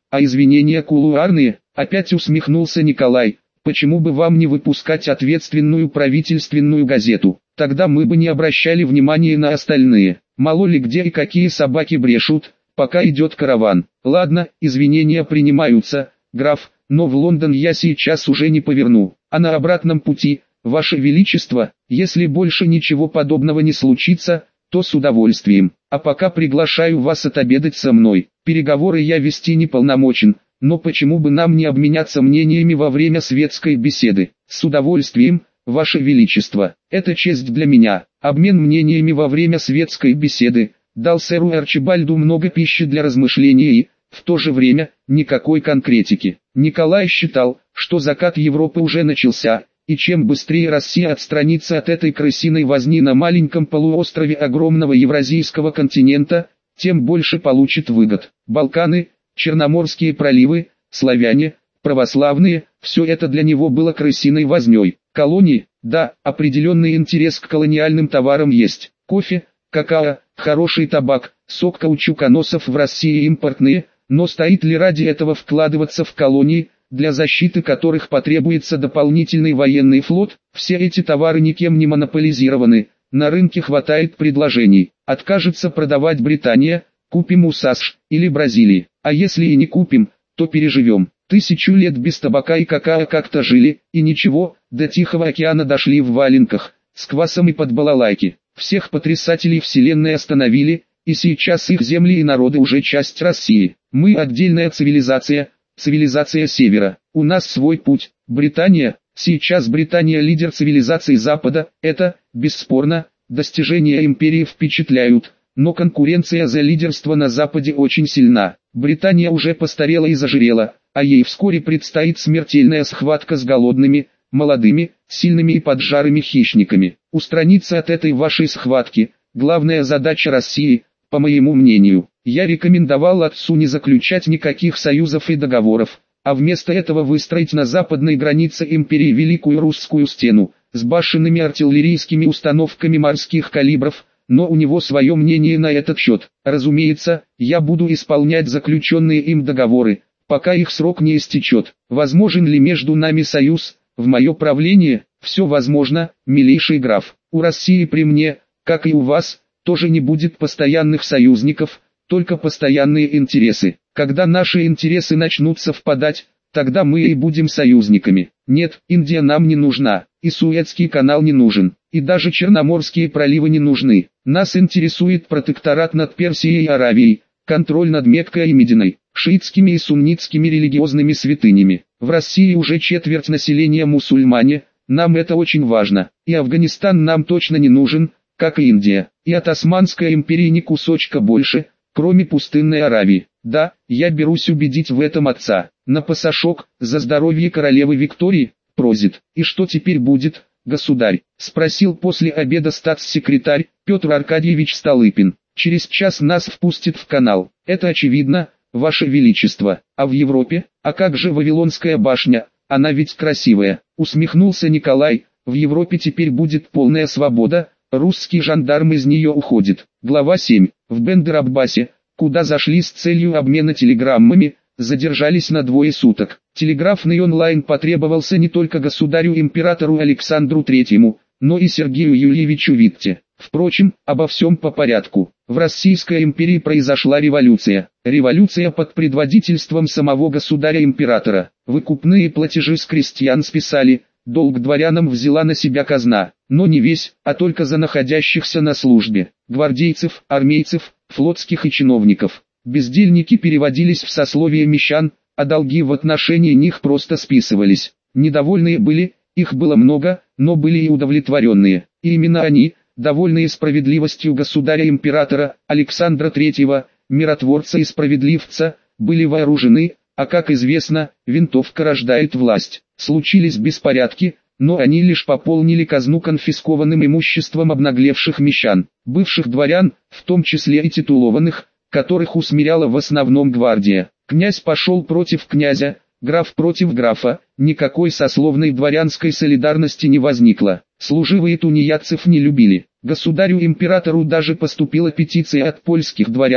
а извинения кулуарные, опять усмехнулся Николай. Почему бы вам не выпускать ответственную правительственную газету? Тогда мы бы не обращали внимания на остальные. Мало ли где и какие собаки брешут, пока идет караван. Ладно, извинения принимаются, граф, но в Лондон я сейчас уже не поверну. А на обратном пути, Ваше Величество, если больше ничего подобного не случится, то с удовольствием. А пока приглашаю вас отобедать со мной. Переговоры я вести не полномочен, но почему бы нам не обменяться мнениями во время светской беседы? С удовольствием, Ваше Величество. Это честь для меня. Обмен мнениями во время светской беседы дал сэру Арчибальду много пищи для размышлений и, в то же время, никакой конкретики. Николай считал, что закат Европы уже начался, и чем быстрее Россия отстранится от этой крысиной возни на маленьком полуострове огромного евразийского континента, тем больше получит выгод. Балканы, Черноморские проливы, славяне, православные, все это для него было крысиной возней. Колонии, да, определенный интерес к колониальным товарам есть. Кофе, какао, хороший табак, сок каучуконосов в России импортные, но стоит ли ради этого вкладываться в колонии, для защиты которых потребуется дополнительный военный флот? Все эти товары никем не монополизированы, на рынке хватает предложений. Откажется продавать Британия, купим у САСШ или Бразилии, а если и не купим, то переживем. Тысячу лет без табака и какао как-то жили, и ничего, до Тихого океана дошли в валенках, с квасом и под балалайки. Всех потрясателей вселенной остановили, и сейчас их земли и народы уже часть России. Мы отдельная цивилизация, цивилизация Севера. У нас свой путь. Британия, сейчас Британия лидер цивилизации Запада, это, бесспорно, достижения империи впечатляют, но конкуренция за лидерство на Западе очень сильна. Британия уже постарела и зажирела, а ей вскоре предстоит смертельная схватка с голодными, молодыми, сильными и поджарыми хищниками. Устраниться от этой вашей схватки – главная задача России, по моему мнению. Я рекомендовал отцу не заключать никаких союзов и договоров, а вместо этого выстроить на западной границе империи Великую Русскую стену, с башенными артиллерийскими установками морских калибров, но у него свое мнение на этот счет. Разумеется, я буду исполнять заключенные им договоры, пока их срок не истечет. Возможен ли между нами союз? В мое правление, все возможно, милейший граф. У России при мне, как и у вас, тоже не будет постоянных союзников, только постоянные интересы. Когда наши интересы начнут совпадать, тогда мы и будем союзниками. Нет, Индия нам не нужна, и Суэцкий канал не нужен, и даже Черноморские проливы не нужны. Нас интересует протекторат над Персией и Аравией, контроль над Меккой и Мединой, шиитскими и суннитскими религиозными святынями. В России уже четверть населения мусульмане, нам это очень важно, и Афганистан нам точно не нужен, как и Индия, и от Османской империи ни кусочка больше, кроме пустынной Аравии. Да, я берусь убедить в этом отца. На пасашок, за здоровье королевы Виктории, просит. И что теперь будет, государь? Спросил после обеда статс-секретарь Петр Аркадьевич Столыпин. Через час нас впустят в канал. Это очевидно, Ваше Величество. А в Европе? А как же Вавилонская башня? Она ведь красивая. Усмехнулся Николай. В Европе теперь будет полная свобода. Русский жандарм из нее уходит. Глава семь. В Бендер-Аббасе, куда зашли с целью обмена телеграммами, задержались на двое суток. Телеграфный онлайн потребовался не только государю-императору Александру Третьему, но и Сергею Юльевичу Витте. Впрочем, обо всем по порядку. В Российской империи произошла революция. Революция под предводительством самого государя-императора. Выкупные платежи с крестьян списали, долг дворянам взяла на себя казна, но не весь, а только за находящихся на службе. Гвардейцев, армейцев, флотских и чиновников. Бездельники переводились в сословие мещан, а долги в отношении них просто списывались. Недовольные были, их было много, но были и удовлетворенные. И именно они, довольные справедливостью государя-императора Александра Третьего, миротворца и справедливца, были вооружены, а как известно, винтовка рождает власть. Случились беспорядки, но они лишь пополнили казну конфискованным имуществом обнаглевших мещан, бывших дворян, в том числе и титулованных, которых усмиряла в основном гвардия. Князь пошел против князя, граф против графа, никакой сословной дворянской солидарности не возникло. Служивые тунеядцев не любили. Государю-императору даже поступила петиция от польских дворян,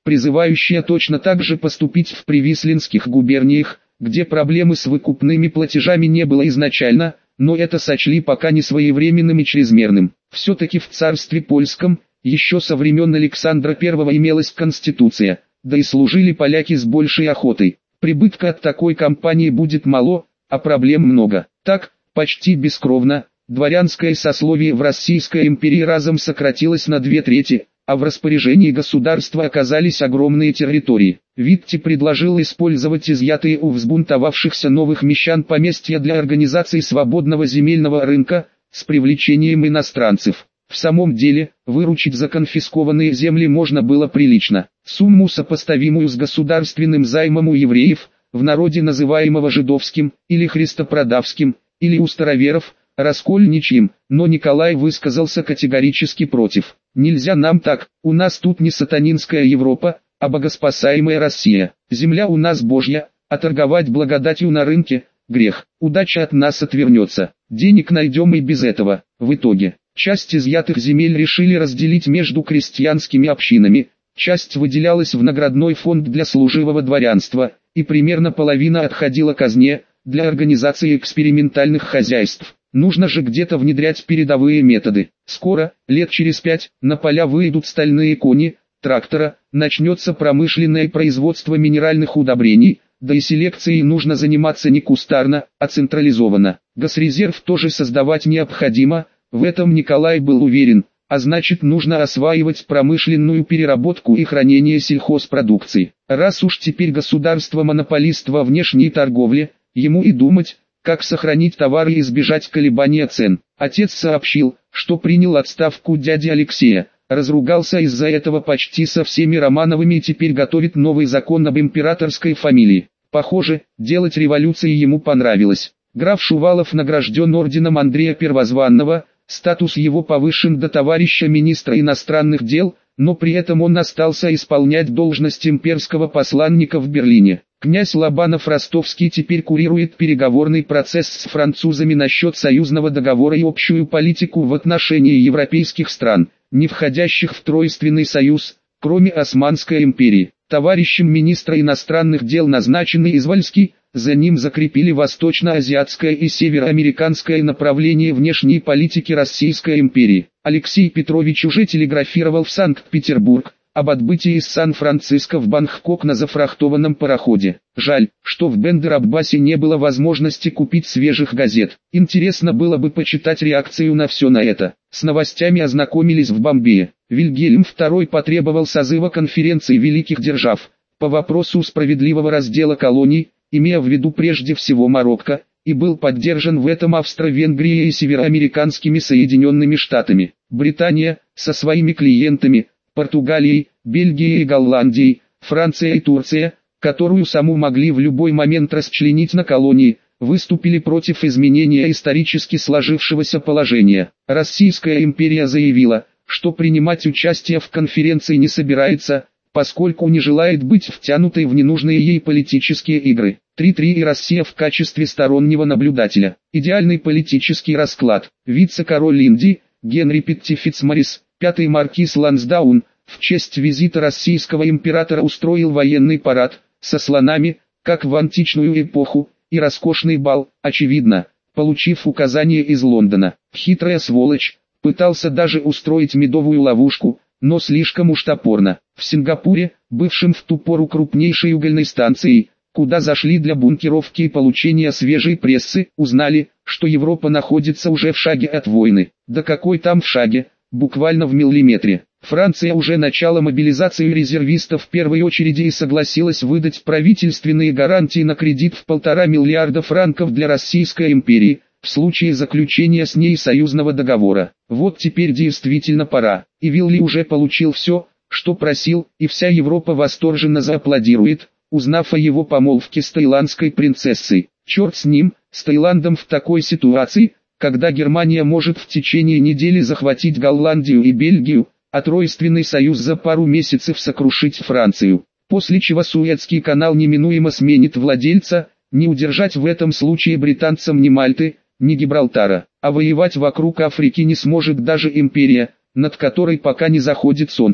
призывающая точно так же поступить в привислинских губерниях, где проблемы с выкупными платежами не было изначально, но это сочли пока не своевременным и чрезмерным. Все-таки в царстве польском, еще со времен Александра Первого имелась конституция, да и служили поляки с большей охотой. Прибытка от такой кампании будет мало, а проблем много. Так, почти бескровно, дворянское сословие в Российской империи разом сократилось на две трети, а в распоряжении государства оказались огромные территории. Витте предложил использовать изъятые у взбунтовавшихся новых мещан поместья для организации свободного земельного рынка, с привлечением иностранцев. В самом деле, выручить за конфискованные земли можно было прилично. Сумму, сопоставимую с государственным займом у евреев, в народе называемого жидовским, или христопродавским, или у староверов, раскольничьим, но Николай высказался категорически против. «Нельзя нам так, у нас тут не сатанинская Европа, а богоспасаемая Россия. Земля у нас Божья, а торговать благодатью на рынке – грех. Удача от нас отвернется, денег найдем и без этого». В итоге, часть изъятых земель решили разделить между крестьянскими общинами, часть выделялась в наградной фонд для служивого дворянства, и примерно половина отходила казне, для организации экспериментальных хозяйств. Нужно же где-то внедрять передовые методы. Скоро, лет через пять, на поля выйдут стальные кони, трактора, начнется промышленное производство минеральных удобрений, да и селекцией нужно заниматься не кустарно, а централизованно. Госрезерв тоже создавать необходимо, в этом Николай был уверен, а значит нужно осваивать промышленную переработку и хранение сельхозпродукции. Раз уж теперь государство монополист во внешней торговле, ему и думать, как сохранить товары и избежать колебания цен. Отец сообщил, что принял отставку дяди Алексея, разругался из-за этого почти со всеми Романовыми и теперь готовит новый закон об императорской фамилии. Похоже, делать революции ему понравилось. Граф Шувалов награжден орденом Андрея Первозванного, статус его повышен до товарища министра иностранных дел, но при этом он остался исполнять должность имперского посланника в Берлине. Князь Лобанов-Ростовский теперь курирует переговорный процесс с французами насчет союзного договора и общую политику в отношении европейских стран, не входящих в Тройственный союз, кроме Османской империи. Товарищем министра иностранных дел назначенный Извольский, за ним закрепили восточно-азиатское и североамериканское направление внешней политики Российской империи. Алексей Петрович уже телеграфировал в Санкт-Петербург об отбытии из Сан-Франциско в Бангкок на зафрахтованном пароходе. Жаль, что в Бендер-Аббасе не было возможности купить свежих газет. Интересно было бы почитать реакцию на все на это. С новостями ознакомились в Бомбее. Вильгельм второй потребовал созыва конференции великих держав по вопросу справедливого раздела колоний, имея в виду прежде всего Марокко, и был поддержан в этом Австро-Венгрией и североамериканскими Соединенными Штатами. Британия, со своими клиентами, Португалией, Бельгией и Голландией, Франция и Турция, которую саму могли в любой момент расчленить на колонии, выступили против изменения исторически сложившегося положения. Российская империя заявила, что принимать участие в конференции не собирается, поскольку не желает быть втянутой в ненужные ей политические игры. три-три и Россия в качестве стороннего наблюдателя. Идеальный политический расклад. Вице-король Индии, Генри Питти Фитцморрис, пятый маркиз Лансдаун, в честь визита российского императора устроил военный парад, со слонами, как в античную эпоху, и роскошный бал, очевидно, получив указание из Лондона. Хитрая сволочь, пытался даже устроить медовую ловушку, но слишком уж топорно. В Сингапуре, бывшем в ту пору крупнейшей угольной станцией, куда зашли для бункеровки и получения свежей прессы, узнали, что Европа находится уже в шаге от войны. Да какой там в шаге, буквально в миллиметре. Франция уже начала мобилизацию резервистов в первой очереди и согласилась выдать правительственные гарантии на кредит в полтора миллиарда франков для Российской империи, в случае заключения с ней союзного договора. Вот теперь действительно пора. И Вилли уже получил все, что просил, и вся Европа восторженно зааплодирует, узнав о его помолвке с таиландской принцессой. Черт с ним, с Таиландом в такой ситуации, когда Германия может в течение недели захватить Голландию и Бельгию, а Тройственный союз за пару месяцев сокрушить Францию. После чего Суэцкий канал неминуемо сменит владельца, не удержать в этом случае британцам ни Мальты, ни Гибралтара, а воевать вокруг Африки не сможет даже империя, над которой пока не заходит солнце.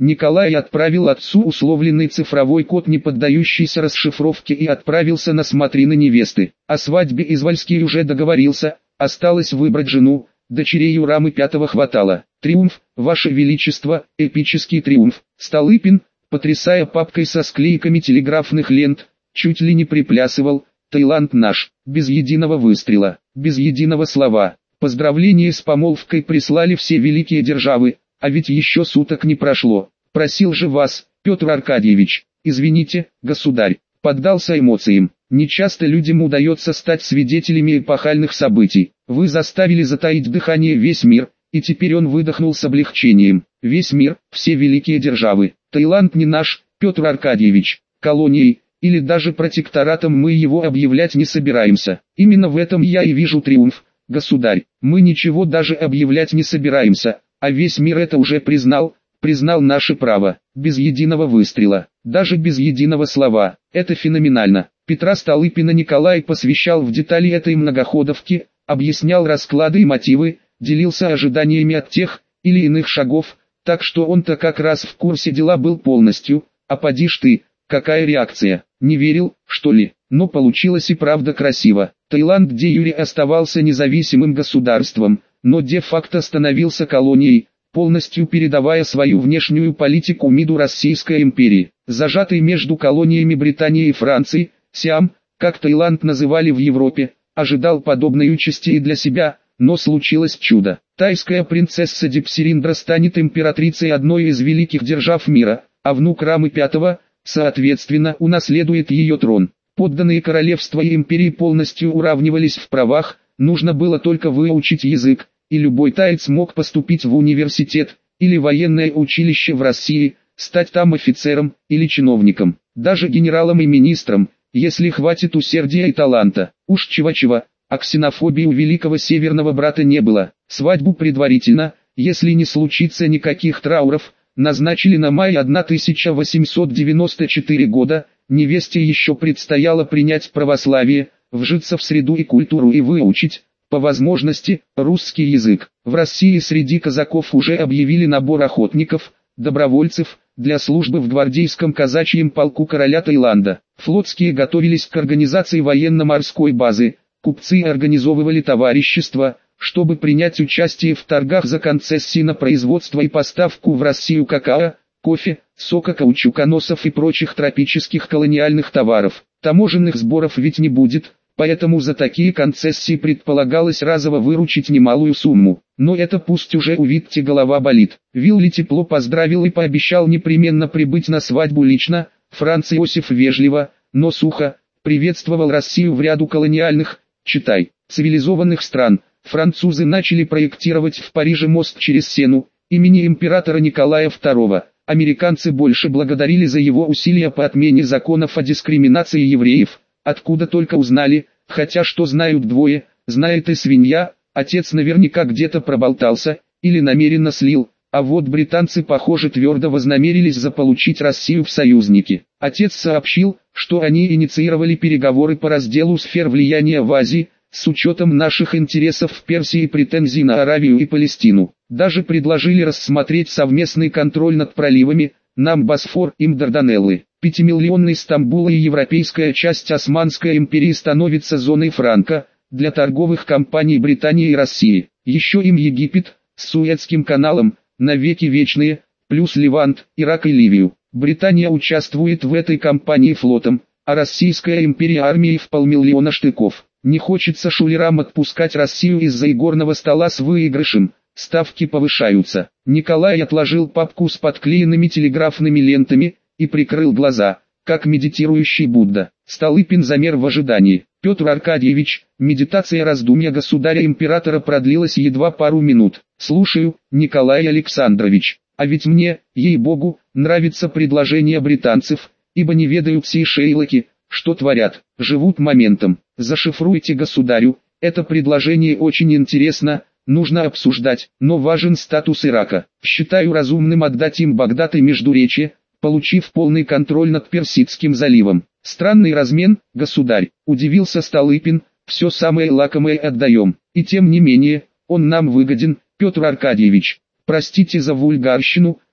Николай отправил отцу условленный цифровой код, не поддающийся расшифровке, и отправился на смотрины невесты. О свадьбе Извольский уже договорился, осталось выбрать жену, дочерей у Рамы Пятого хватало. Триумф, Ваше Величество, эпический триумф. Столыпин, потрясая папкой со склейками телеграфных лент, чуть ли не приплясывал. Таиланд наш, без единого выстрела, без единого слова. Поздравления с помолвкой прислали все великие державы, а ведь еще суток не прошло. Просил же вас, Петр Аркадьевич, извините, государь, поддался эмоциям. Нечасто людям удается стать свидетелями эпохальных событий. Вы заставили затаить дыхание весь мир, и теперь он выдохнул с облегчением. Весь мир, все великие державы. Таиланд не наш, Петр Аркадьевич, колонией, или даже протекторатом мы его объявлять не собираемся. Именно в этом я и вижу триумф, государь. Мы ничего даже объявлять не собираемся, а весь мир это уже признал, признал наше право, без единого выстрела, даже без единого слова. Это феноменально. Петра Столыпина Николай посвящал в детали этой многоходовки, объяснял расклады и мотивы, делился ожиданиями от тех или иных шагов, так что он-то как раз в курсе дела был полностью. А поди ж ты, какая реакция, не верил, что ли? Но получилось и правда красиво. Таиланд де-юре оставался независимым государством, но де-факто становился колонией, полностью передавая свою внешнюю политику МИДу Российской империи. Зажатый между колониями Британии и Франции, Сиам, как Таиланд называли в Европе, ожидал подобной участи и для себя, но случилось чудо. Тайская принцесса Дипсириндра станет императрицей одной из великих держав мира, а внук Рамы Пятого, соответственно, унаследует ее трон. Подданные королевства и империи полностью уравнивались в правах, нужно было только выучить язык, и любой таец мог поступить в университет или военное училище в России, стать там офицером или чиновником, даже генералом и министром, если хватит усердия и таланта. Уж чего-чего, а ксенофобии у великого северного брата не было. Свадьбу предварительно, если не случится никаких трауров, назначили на май тысяча восемьсот девяносто четвёртого года. Невесте еще предстояло принять православие, вжиться в среду и культуру и выучить, по возможности, русский язык. В России среди казаков уже объявили набор охотников, добровольцев, для службы в гвардейском казачьем полку короля Таиланда. Флотские готовились к организации военно-морской базы, купцы организовывали товарищества, чтобы принять участие в торгах за концессии на производство и поставку в Россию какао, кофе, сока, каучуконосов и прочих тропических колониальных товаров. Таможенных сборов ведь не будет, поэтому за такие концессии предполагалось разово выручить немалую сумму. Но это пусть уже у Витте голова болит. Вилли тепло поздравил и пообещал непременно прибыть на свадьбу лично. Франц Иосиф вежливо, но сухо, приветствовал Россию в ряду колониальных, читай, цивилизованных стран. Французы начали проектировать в Париже мост через Сену, имени императора Николая Второго. Американцы больше благодарили за его усилия по отмене законов о дискриминации евреев, откуда только узнали, хотя что знают двое, знает и свинья, отец наверняка где-то проболтался, или намеренно слил, а вот британцы, похоже, твердо вознамерились заполучить Россию в союзники. Отец сообщил, что они инициировали переговоры по разделу сфер влияния в Азии, с учетом наших интересов в Персии и претензий на Аравию и Палестину. Даже предложили рассмотреть совместный контроль над проливами, нам Босфор, им Дарданеллы. Пятимиллионный Стамбул и европейская часть Османской империи становится зоной франка, для торговых компаний Британии и России. Еще им Египет, с Суэцким каналом, навеки вечные, плюс Левант, Ирак и Ливию. Британия участвует в этой кампании флотом, а Российская империя армией в полмиллиона штыков. Не хочется шулерам отпускать Россию из-за игорного стола с выигрышем, ставки повышаются. Николай отложил папку с подклеенными телеграфными лентами и прикрыл глаза, как медитирующий Будда. Столыпин замер в ожидании. Петр Аркадьевич, медитация раздумья государя-императора продлилась едва пару минут. Слушаю, Николай Александрович, а ведь мне, ей-богу, нравится предложение британцев, ибо не ведают сии шейлоки, что творят, живут моментом. Зашифруйте государю, это предложение очень интересно, нужно обсуждать, но важен статус Ирака. Считаю разумным отдать им Багдад и Междуречье, получив полный контроль над Персидским заливом. Странный размен, государь, удивился Столыпин, все самое лакомое отдаем, и тем не менее, он нам выгоден, Петр Аркадьевич. Простите за вульгарщину,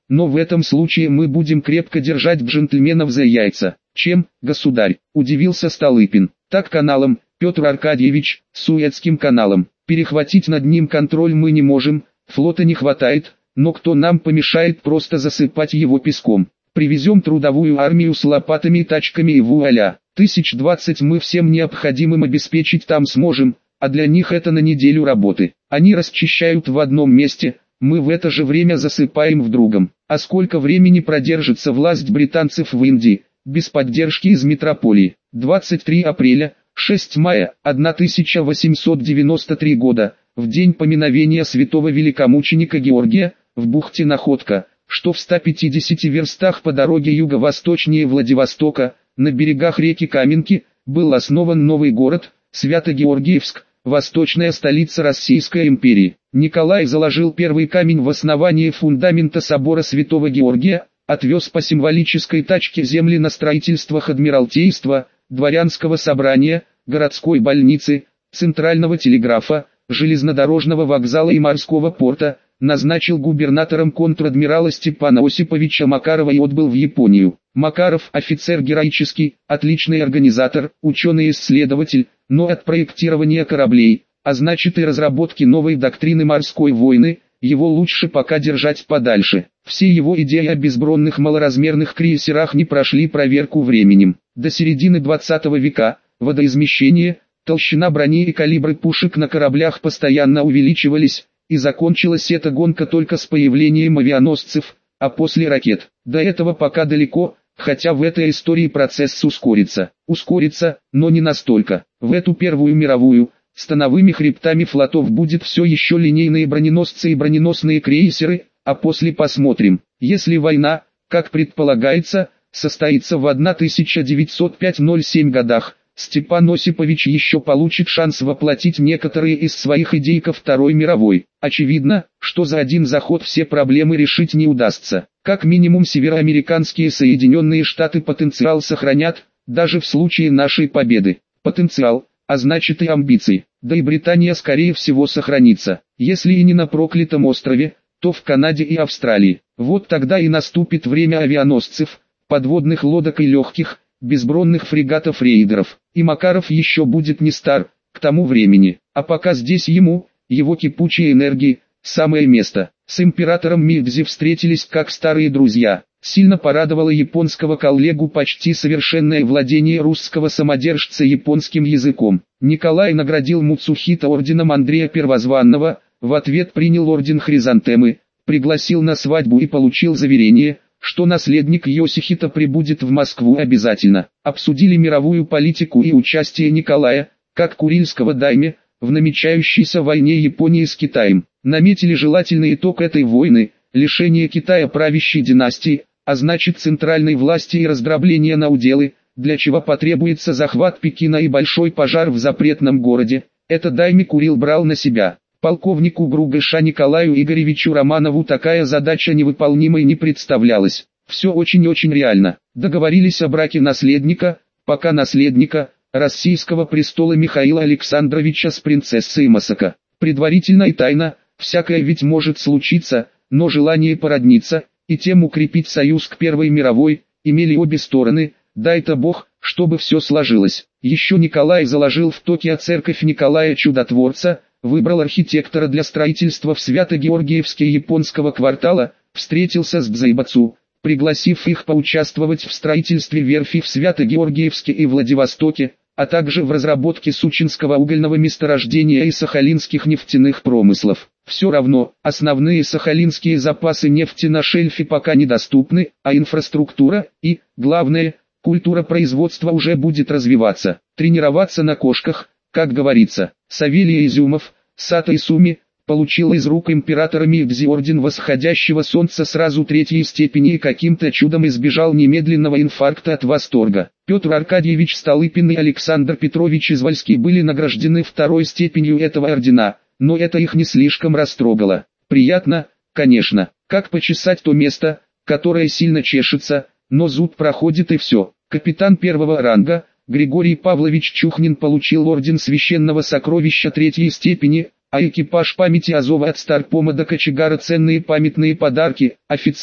но в этом случае мы будем крепко держать джентльменов за яйца. Чем, государь? Удивился Столыпин. Так каналом, Петр Аркадьевич, Суэцким каналом. Перехватить над ним контроль мы не можем, флота не хватает, но кто нам помешает просто засыпать его песком? Привезем трудовую армию с лопатами и тачками и вуаля. Тысяч двадцать мы всем необходимым обеспечить там сможем, а для них это на неделю работы. Они расчищают в одном месте, мы в это же время засыпаем в другом. А сколько времени продержится власть британцев в Индии, без поддержки из метрополии? двадцать третьего апреля, шестого мая, тысяча восемьсот девяносто третьего года, в день поминовения святого великомученика Георгия, в бухте Находка, что в ста пятидесяти верстах по дороге юго-восточнее Владивостока, на берегах реки Каменки, был основан новый город, Свято-Георгиевск, восточная столица Российской империи. Николай заложил первый камень в основании фундамента собора Святого Георгия, отвез по символической тачке земли на строительствах Адмиралтейства, дворянского собрания, городской больницы, центрального телеграфа, железнодорожного вокзала и морского порта, назначил губернатором контр-адмирала Степана Осиповича Макарова и отбыл в Японию. Макаров – офицер героический, отличный организатор, ученый-исследователь, но от проектирования кораблей, а значит и разработки новой доктрины морской войны, его лучше пока держать подальше. Все его идеи о безбронных малоразмерных крейсерах не прошли проверку временем. До середины двадцатого века водоизмещение, толщина брони и калибры пушек на кораблях постоянно увеличивались, и закончилась эта гонка только с появлением авианосцев, а после ракет. До этого пока далеко, хотя в этой истории процесс ускорится. Ускорится, но не настолько. В эту Первую мировую, становыми хребтами флотов будет все еще линейные броненосцы и броненосные крейсеры, а после посмотрим. Если война, как предполагается, состоится в тысяча девятьсот пятом — седьмом годах, Степан Осипович еще получит шанс воплотить некоторые из своих идей ко Второй мировой. Очевидно, что за один заход все проблемы решить не удастся. Как минимум североамериканские Соединенные Штаты потенциал сохранят, даже в случае нашей победы. Потенциал, а значит и амбиции. Да и Британия скорее всего сохранится. Если и не на проклятом острове, то в Канаде и Австралии. Вот тогда и наступит время авианосцев, подводных лодок и легких, безбронных фрегатов-рейдеров. И Макаров еще будет не стар, к тому времени. А пока здесь ему, его кипучей энергии, самое место. С императором Мидзи встретились как старые друзья. Сильно порадовало японского коллегу почти совершенное владение русского самодержца японским языком. Николай наградил Муцухита орденом Андрея Первозванного, в ответ принял орден Хризантемы, пригласил на свадьбу и получил заверение, что наследник Йосихита прибудет в Москву обязательно. Обсудили мировую политику и участие Николая, как курильского дайме, в намечающейся войне Японии с Китаем. Наметили желательный итог этой войны, лишение Китая правящей династии, а значит центральной власти и раздробление на уделы, для чего потребуется захват Пекина и большой пожар в запретном городе. Это дайме Курил брал на себя. Полковнику Гругыша Николаю Игоревичу Романову такая задача невыполнимой не представлялась. Все очень-очень реально. Договорились о браке наследника, пока наследника, российского престола Михаила Александровича с принцессой Масака. Предварительно и тайно, всякое ведь может случиться, но желание породниться, и тем укрепить союз к Первой мировой, имели обе стороны, дай-то Бог, чтобы все сложилось. Еще Николай заложил в Токио церковь Николая Чудотворца, выбрал архитектора для строительства в Свято-Георгиевске японского квартала, встретился с Дзайбацу, пригласив их поучаствовать в строительстве верфи в Свято-Георгиевске и Владивостоке, а также в разработке Сучинского угольного месторождения и сахалинских нефтяных промыслов. Все равно, основные сахалинские запасы нефти на шельфе пока недоступны, а инфраструктура и, главное, культура производства уже будет развиваться. Тренироваться на кошках, как говорится. Савелий Изюмов, Сато Исуми, получил из рук императора Мидзи орден восходящего солнца сразу третьей степени и каким-то чудом избежал немедленного инфаркта от восторга. Петр Аркадьевич Столыпин и Александр Петрович Извольский были награждены второй степенью этого ордена, но это их не слишком растрогало. Приятно, конечно, как почесать то место, которое сильно чешется, но зуд проходит и все. Капитан первого ранга, Григорий Павлович Чухнин получил орден священного сокровища третьей степени, а экипаж памяти Азова от Старпома до Кочегара ценные памятные подарки, офицеры,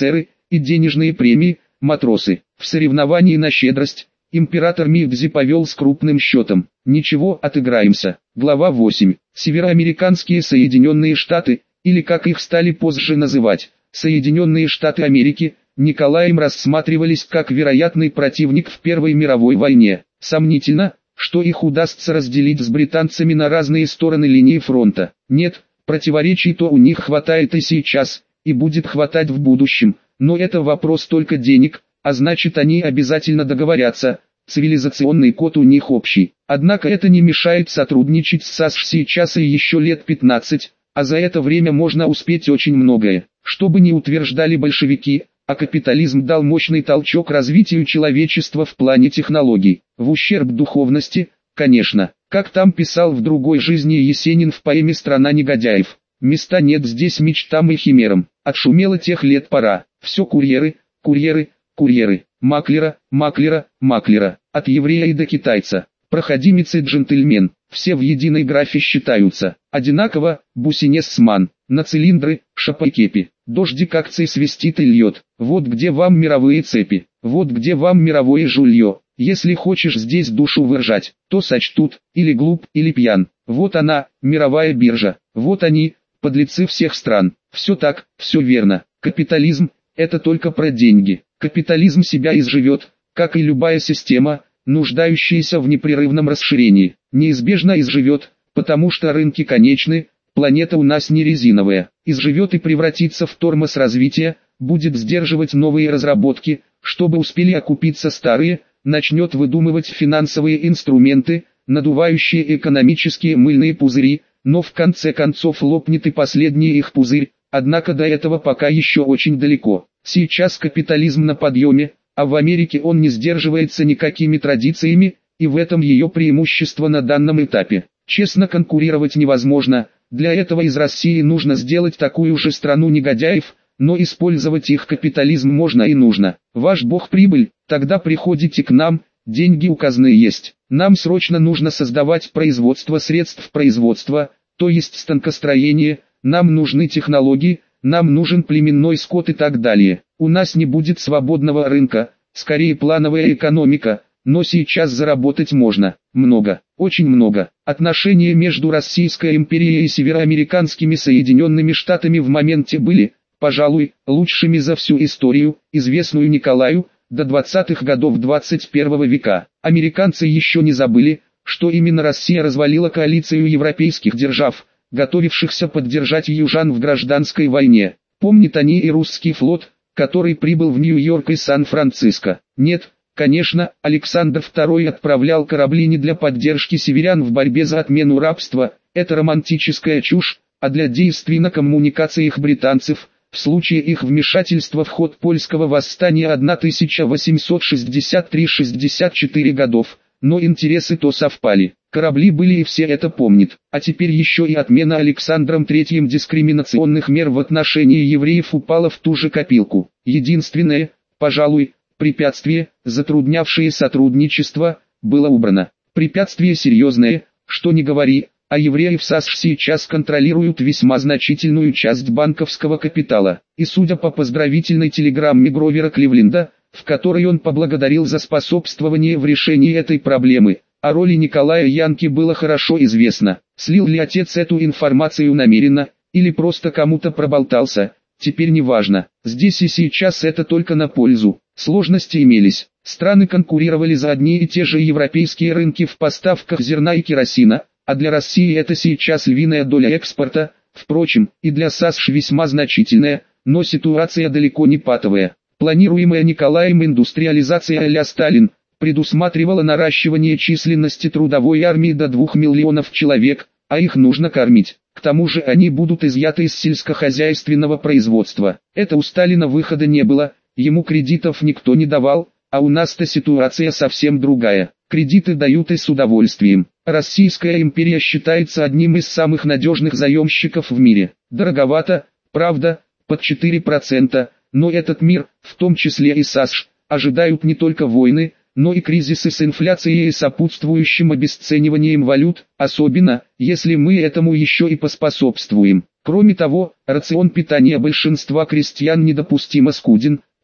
и денежные премии, матросы. В соревновании на щедрость, император Мидзи повел с крупным счетом. Ничего, отыграемся. Глава восемь. Североамериканские Соединенные Штаты, или как их стали позже называть, Соединенные Штаты Америки, Николаем рассматривались как вероятный противник в Первой мировой войне. Сомнительно, что их удастся разделить с британцами на разные стороны линии фронта. Нет, противоречий то у них хватает и сейчас, и будет хватать в будущем, но это вопрос только денег, а значит они обязательно договорятся, цивилизационный код у них общий. Однако это не мешает сотрудничать с САСШ сейчас и еще лет пятнадцать, а за это время можно успеть очень многое. Что бы ни утверждали большевики, а капитализм дал мощный толчок развитию человечества в плане технологий, в ущерб духовности, конечно. Как там писал в другой жизни Есенин в поэме «Страна негодяев». Места нет здесь мечтам и химерам, отшумело тех лет пора. Все курьеры, курьеры, курьеры, маклера, маклера, маклера, от еврея и до китайца. Проходимец и джентльмен, все в единой графе считаются. Одинаково, бусинесман, на цилиндры, шапокепи. Дождик акций свистит и льет. Вот где вам мировые цепи, вот где вам мировое жулье. Если хочешь здесь душу выражать, то сочтут, или глуп, или пьян. Вот она, мировая биржа, вот они, подлецы всех стран. Все так, все верно. Капитализм – это только про деньги. Капитализм себя изживет, как и любая система, нуждающаяся в непрерывном расширении. Неизбежно изживет, потому что рынки конечны, планета у нас не резиновая. Изживет и превратится в тормоз развития, будет сдерживать новые разработки, чтобы успели окупиться старые, начнет выдумывать финансовые инструменты, надувающие экономические мыльные пузыри, но в конце концов лопнет и последний их пузырь, однако до этого пока еще очень далеко. Сейчас капитализм на подъеме, а в Америке он не сдерживается никакими традициями, и в этом ее преимущество на данном этапе. Честно конкурировать невозможно, для этого из России нужно сделать такую же страну негодяев, но использовать их капитализм можно и нужно. Ваш бог прибыль, тогда приходите к нам, деньги у казны есть. Нам срочно нужно создавать производство средств производства, то есть станкостроение, нам нужны технологии, нам нужен племенной скот и так далее. У нас не будет свободного рынка, скорее плановая экономика, но сейчас заработать можно, много, очень много. Отношения между Российской империей и североамериканскими Соединенными Штатами в моменте были, пожалуй, лучшими за всю историю, известную Николаю, до двадцатых годов двадцать первого века. Американцы еще не забыли, что именно Россия развалила коалицию европейских держав, готовившихся поддержать южан в гражданской войне. Помнят они и русский флот, который прибыл в Нью-Йорк и Сан-Франциско. Нет, конечно, Александр второй отправлял корабли не для поддержки северян в борьбе за отмену рабства, это романтическая чушь, а для действий на коммуникациях британцев, в случае их вмешательства в ход польского восстания тысяча восемьсот шестьдесят три — шестьдесят четыре годов, но интересы то совпали. Корабли были и все это помнят, а теперь еще и отмена Александром третьим дискриминационных мер в отношении евреев упала в ту же копилку. Единственное, пожалуй, препятствие, затруднявшее сотрудничество, было убрано. Препятствие серьезное, что ни говори, а евреи в САСШ сейчас контролируют весьма значительную часть банковского капитала. И судя по поздравительной телеграмме Гровера Кливленда, в которой он поблагодарил за способствование в решении этой проблемы, о роли Николая Янки было хорошо известно. Слил ли отец эту информацию намеренно, или просто кому-то проболтался, теперь не важно. Здесь и сейчас это только на пользу. Сложности имелись. Страны конкурировали за одни и те же европейские рынки в поставках зерна и керосина, а для России это сейчас львиная доля экспорта, впрочем, и для САСШ весьма значительная, но ситуация далеко не патовая. Планируемая Николаем индустриализация а-ля Сталин предусматривала наращивание численности трудовой армии до двух миллионов человек, а их нужно кормить. К тому же они будут изъяты из сельскохозяйственного производства. Это у Сталина выхода не было, ему кредитов никто не давал, а у нас-то ситуация совсем другая. Кредиты дают и с удовольствием. Российская империя считается одним из самых надежных заемщиков в мире. Дороговато, правда, под четыре процента, но этот мир, в том числе и САСШ, ожидают не только войны, но и кризисы с инфляцией и сопутствующим обесцениванием валют, особенно, если мы этому еще и поспособствуем. Кроме того, рацион питания большинства крестьян недопустимо скуден,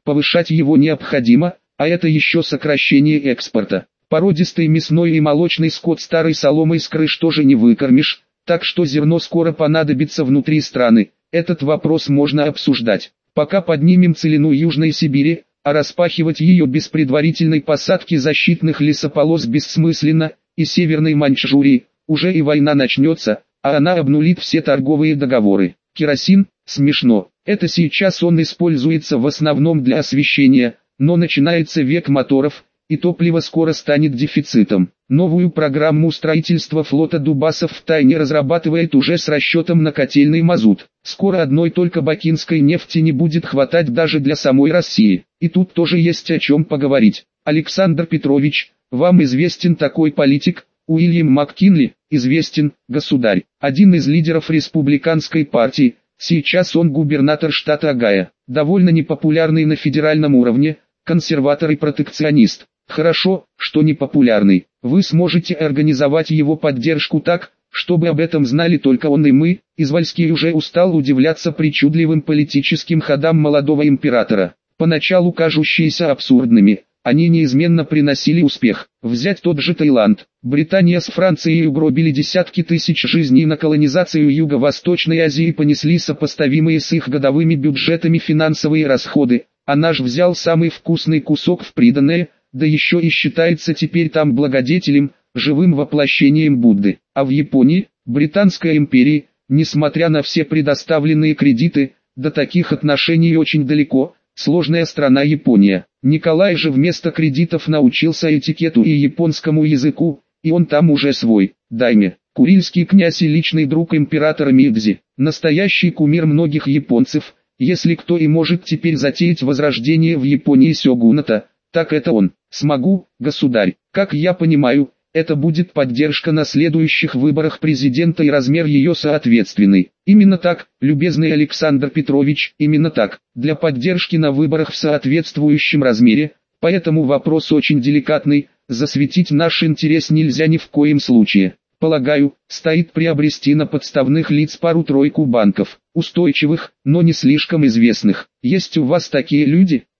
повышать его необходимо, а это еще сокращение экспорта. Породистый мясной и молочный скот старой соломой с крыш тоже не выкормишь, так что зерно скоро понадобится внутри страны. Этот вопрос можно обсуждать. Пока поднимем целину Южной Сибири, а распахивать ее без предварительной посадки защитных лесополос бессмысленно, и Северной Маньчжурии, уже и война начнется, а она обнулит все торговые договоры. Керосин, смешно, это сейчас он используется в основном для освещения, но начинается век моторов, и топливо скоро станет дефицитом. Новую программу строительства флота Дубасов втайне разрабатывает уже с расчетом на котельный мазут. Скоро одной только бакинской нефти не будет хватать даже для самой России. И тут тоже есть о чем поговорить. Александр Петрович, вам известен такой политик, Уильям МакКинли? Известен, государь. Один из лидеров республиканской партии, сейчас он губернатор штата Огайо. Довольно непопулярный на федеральном уровне, консерватор и протекционист. Хорошо, что не популярный. Вы сможете организовать его поддержку так, чтобы об этом знали только он и мы. Извольский уже устал удивляться причудливым политическим ходам молодого императора. Поначалу кажущиеся абсурдными, они неизменно приносили успех. Взять тот же Таиланд. Британия с Францией угробили десятки тысяч жизней на колонизацию Юго-Восточной Азии и понесли сопоставимые с их годовыми бюджетами финансовые расходы, а наш взял самый вкусный кусок в приданое, да еще и считается теперь там благодетелем, живым воплощением Будды. А в Японии, Британской империи, несмотря на все предоставленные кредиты, до таких отношений очень далеко, сложная страна Япония. Николай же вместо кредитов научился этикету и японскому языку, и он там уже свой. Дайме, Курильский князь и личный друг императора Мидзи, настоящий кумир многих японцев. Если кто и может теперь затеять возрождение в Японии сёгуната, так это он. Смогу, государь. Как я понимаю, это будет поддержка на следующих выборах президента и размер ее соответственный. Именно так, любезный Александр Петрович, именно так. Для поддержки на выборах в соответствующем размере, поэтому вопрос очень деликатный, засветить наш интерес нельзя ни в коем случае. Полагаю, стоит приобрести на подставных лиц пару-тройку банков, устойчивых, но не слишком известных. Есть у вас такие люди?